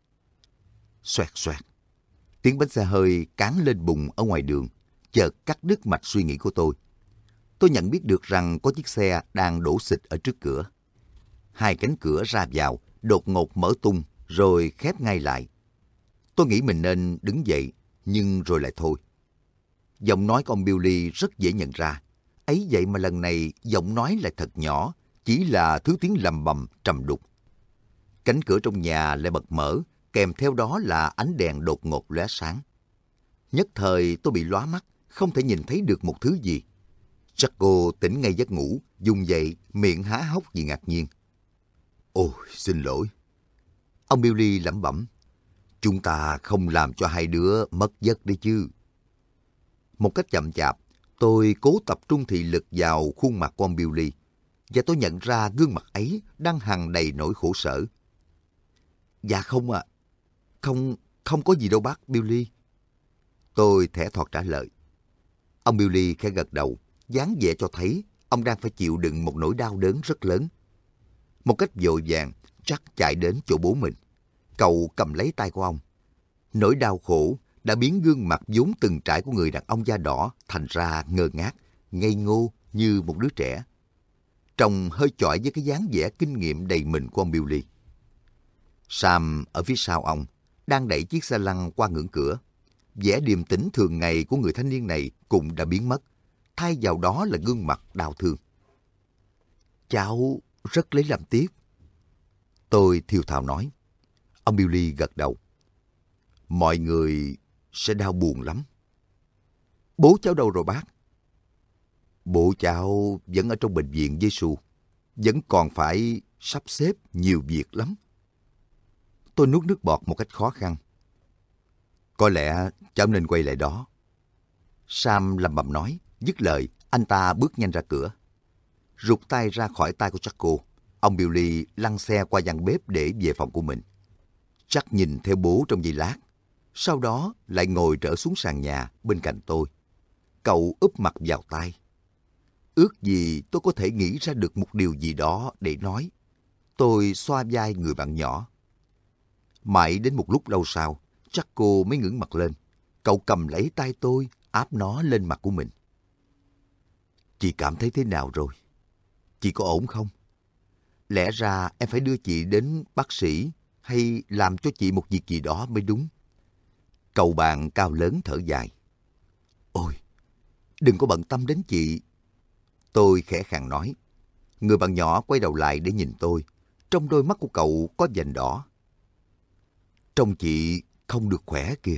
Xoẹt xoẹt, tiếng bánh xe hơi cán lên bùng ở ngoài đường, chợt cắt đứt mạch suy nghĩ của tôi. Tôi nhận biết được rằng có chiếc xe đang đổ xịch ở trước cửa. Hai cánh cửa ra vào đột ngột mở tung rồi khép ngay lại. Tôi nghĩ mình nên đứng dậy, nhưng rồi lại thôi. Giọng nói của ông Billy rất dễ nhận ra. Ấy vậy mà lần này giọng nói lại thật nhỏ, chỉ là thứ tiếng lầm bầm trầm đục. Cánh cửa trong nhà lại bật mở, kèm theo đó là ánh đèn đột ngột lóe sáng. Nhất thời tôi bị lóa mắt, không thể nhìn thấy được một thứ gì. Draco tỉnh ngay giấc ngủ, dùng dậy, miệng há hốc vì ngạc nhiên. Ôi, xin lỗi. Ông Billy lẩm bẩm. Chúng ta không làm cho hai đứa mất giấc đấy chứ. Một cách chậm chạp, tôi cố tập trung thị lực vào khuôn mặt của ông Billy, và tôi nhận ra gương mặt ấy đang hằn đầy nỗi khổ sở. Dạ không ạ. À. Không, không có gì đâu bác Billy. Tôi thẻ thọt trả lời. Ông Billy khẽ gật đầu, dáng vẻ cho thấy ông đang phải chịu đựng một nỗi đau đớn rất lớn. Một cách vội vàng, Jack chạy đến chỗ bố mình. Cậu cầm lấy tay của ông. Nỗi đau khổ đã biến gương mặt vốn từng trải của người đàn ông da đỏ thành ra ngơ ngác, ngây ngô như một đứa trẻ. Trông hơi chọi với cái dáng vẻ kinh nghiệm đầy mình của ông Billy. Sam ở phía sau ông đang đẩy chiếc xe lăn qua ngưỡng cửa. Vẻ điềm tĩnh thường ngày của người thanh niên này cũng đã biến mất, thay vào đó là gương mặt đau thương. Cháu rất lấy làm tiếc. Tôi thều thào nói. Ông Billy gật đầu. Mọi người sẽ đau buồn lắm. Bố cháu đâu rồi bác? Bố cháu vẫn ở trong bệnh viện Giê-xu, vẫn còn phải sắp xếp nhiều việc lắm. Tôi nuốt nước bọt một cách khó khăn. Có lẽ cháu nên quay lại đó. Sam lẩm bẩm nói, dứt lời, anh ta bước nhanh ra cửa. Rụt tay ra khỏi tay của Draco, ông Billy lăn xe qua gian bếp để về phòng của mình. Jack nhìn theo bố trong giây lát. Sau đó lại ngồi trở xuống sàn nhà bên cạnh tôi. Cậu úp mặt vào tai. Ước gì tôi có thể nghĩ ra được một điều gì đó để nói. Tôi xoa vai người bạn nhỏ. Mãi đến một lúc lâu sau, chắc cô mới ngẩng mặt lên. Cậu cầm lấy tay tôi, áp nó lên mặt của mình. Chị cảm thấy thế nào rồi? Chị có ổn không? Lẽ ra em phải đưa chị đến bác sĩ hay làm cho chị một việc gì đó mới đúng. Cậu bạn cao lớn thở dài. Ôi, đừng có bận tâm đến chị. Tôi khẽ khàng nói. Người bạn nhỏ quay đầu lại để nhìn tôi. Trong đôi mắt của cậu có vành đỏ. Trông chị không được khỏe kìa.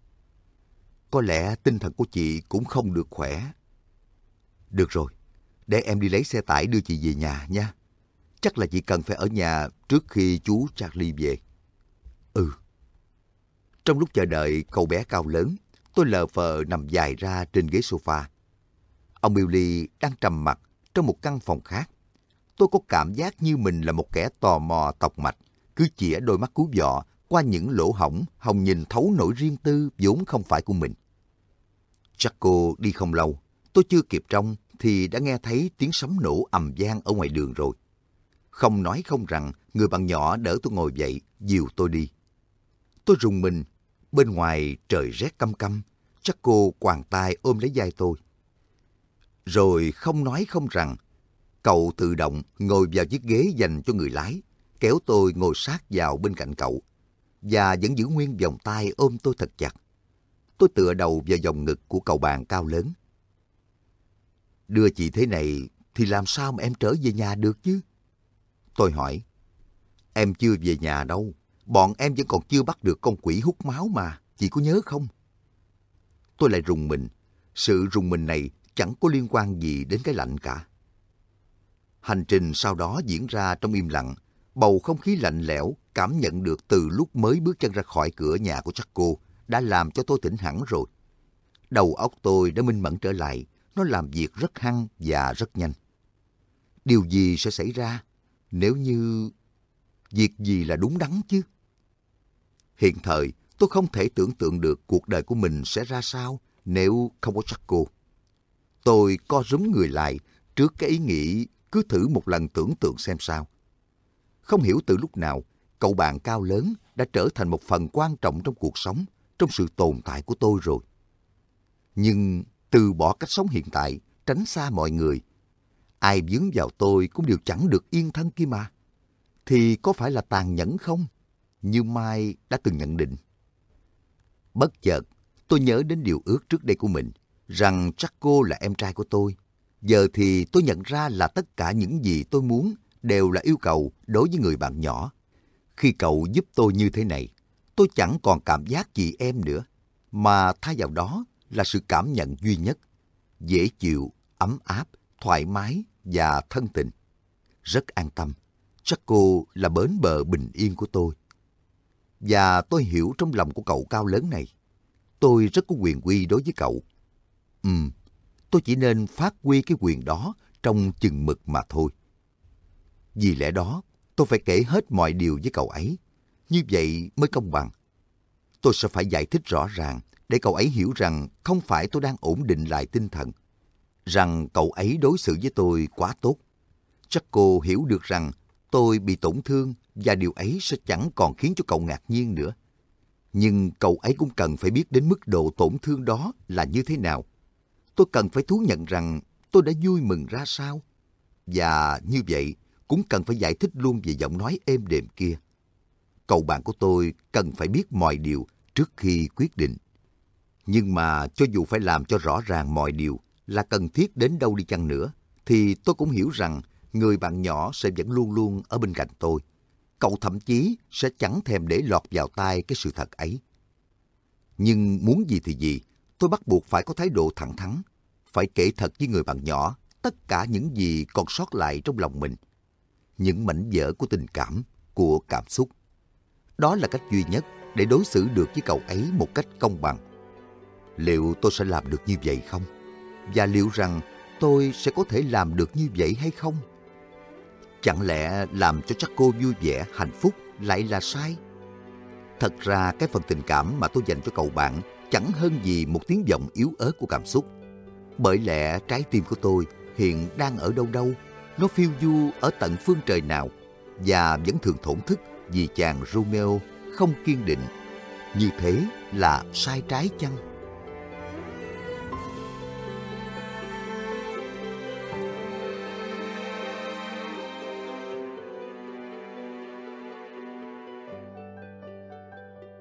Có lẽ tinh thần của chị cũng không được khỏe. Được rồi, để em đi lấy xe tải đưa chị về nhà nha. Chắc là chị cần phải ở nhà trước khi chú Charlie về. Ừ. Trong lúc chờ đợi cậu bé cao lớn, tôi lờ phờ nằm dài ra trên ghế sofa. Ông Billy đang trầm mặc trong một căn phòng khác. Tôi có cảm giác như mình là một kẻ tò mò tọc mạch, cứ chĩa đôi mắt cú vọ qua những lỗ hổng hòng nhìn thấu nỗi riêng tư vốn không phải của mình. Jaco đi không lâu, tôi chưa kịp trông thì đã nghe thấy tiếng sấm nổ ầm vang ở ngoài đường rồi. Không nói không rằng, người bạn nhỏ đỡ tôi ngồi dậy, dìu tôi đi. Tôi rùng mình, bên ngoài trời rét căm căm, Jaco quàng tay ôm lấy vai tôi. Rồi không nói không rằng, cậu tự động ngồi vào chiếc ghế dành cho người lái, kéo tôi ngồi sát vào bên cạnh cậu, và vẫn giữ nguyên vòng tay ôm tôi thật chặt. Tôi tựa đầu vào vòng ngực của cậu bạn cao lớn. Đưa chị thế này thì làm sao mà em trở về nhà được chứ? Tôi hỏi. Em chưa về nhà đâu, bọn em vẫn còn chưa bắt được con quỷ hút máu mà, chị có nhớ không? Tôi lại rùng mình, sự rùng mình này chẳng có liên quan gì đến cái lạnh cả. Hành trình sau đó diễn ra trong im lặng, bầu không khí lạnh lẽo cảm nhận được từ lúc mới bước chân ra khỏi cửa nhà của Jaco đã làm cho tôi tỉnh hẳn rồi. Đầu óc tôi đã minh mẫn trở lại, nó làm việc rất hăng và rất nhanh. Điều gì sẽ xảy ra nếu như... Việc gì là đúng đắn chứ? Hiện thời, tôi không thể tưởng tượng được cuộc đời của mình sẽ ra sao nếu không có Jaco. Tôi co rúm người lại trước cái ý nghĩ cứ thử một lần tưởng tượng xem sao. Không hiểu từ lúc nào, cậu bạn cao lớn đã trở thành một phần quan trọng trong cuộc sống, trong sự tồn tại của tôi rồi. Nhưng từ bỏ cách sống hiện tại, tránh xa mọi người, ai vướng vào tôi cũng đều chẳng được yên thân kia mà. Thì có phải là tàn nhẫn không? Như Mai đã từng nhận định. Bất chợt, tôi nhớ đến điều ước trước đây của mình, rằng Jaco là em trai của tôi. Giờ thì tôi nhận ra là tất cả những gì tôi muốn đều là yêu cầu đối với người bạn nhỏ. Khi cậu giúp tôi như thế này, tôi chẳng còn cảm giác chị em nữa, mà thay vào đó là sự cảm nhận duy nhất, dễ chịu, ấm áp, thoải mái và thân tình. Rất an tâm, Jaco là bến bờ bình yên của tôi. Và tôi hiểu trong lòng của cậu cao lớn này, tôi rất có quyền quy đối với cậu. Ừm, tôi chỉ nên phát huy cái quyền đó trong chừng mực mà thôi. Vì lẽ đó, tôi phải kể hết mọi điều với cậu ấy. Như vậy mới công bằng. Tôi sẽ phải giải thích rõ ràng để cậu ấy hiểu rằng không phải tôi đang ổn định lại tinh thần, rằng cậu ấy đối xử với tôi quá tốt. Jaco hiểu được rằng tôi bị tổn thương và điều ấy sẽ chẳng còn khiến cho cậu ngạc nhiên nữa. Nhưng cậu ấy cũng cần phải biết đến mức độ tổn thương đó là như thế nào. Tôi cần phải thú nhận rằng tôi đã vui mừng ra sao. Và như vậy cũng cần phải giải thích luôn về giọng nói êm đềm kia. Cậu bạn của tôi cần phải biết mọi điều trước khi quyết định. Nhưng mà cho dù phải làm cho rõ ràng mọi điều là cần thiết đến đâu đi chăng nữa, thì tôi cũng hiểu rằng người bạn nhỏ sẽ vẫn luôn luôn ở bên cạnh tôi. Cậu thậm chí sẽ chẳng thèm để lọt vào tai cái sự thật ấy. Nhưng muốn gì thì gì, tôi bắt buộc phải có thái độ thẳng thắn, phải kể thật với người bạn nhỏ tất cả những gì còn sót lại trong lòng mình. Những mảnh vỡ của tình cảm, của cảm xúc. Đó là cách duy nhất để đối xử được với cậu ấy một cách công bằng. Liệu tôi sẽ làm được như vậy không? Và liệu rằng tôi sẽ có thể làm được như vậy hay không? Chẳng lẽ làm cho Jaco vui vẻ, hạnh phúc lại là sai? Thật ra cái phần tình cảm mà tôi dành cho cậu bạn chẳng hơn gì một tiếng vọng yếu ớt của cảm xúc. Bởi lẽ trái tim của tôi hiện đang ở đâu đâu, nó phiêu du ở tận phương trời nào, và vẫn thường thổn thức vì chàng Romeo không kiên định. Như thế là sai trái chăng?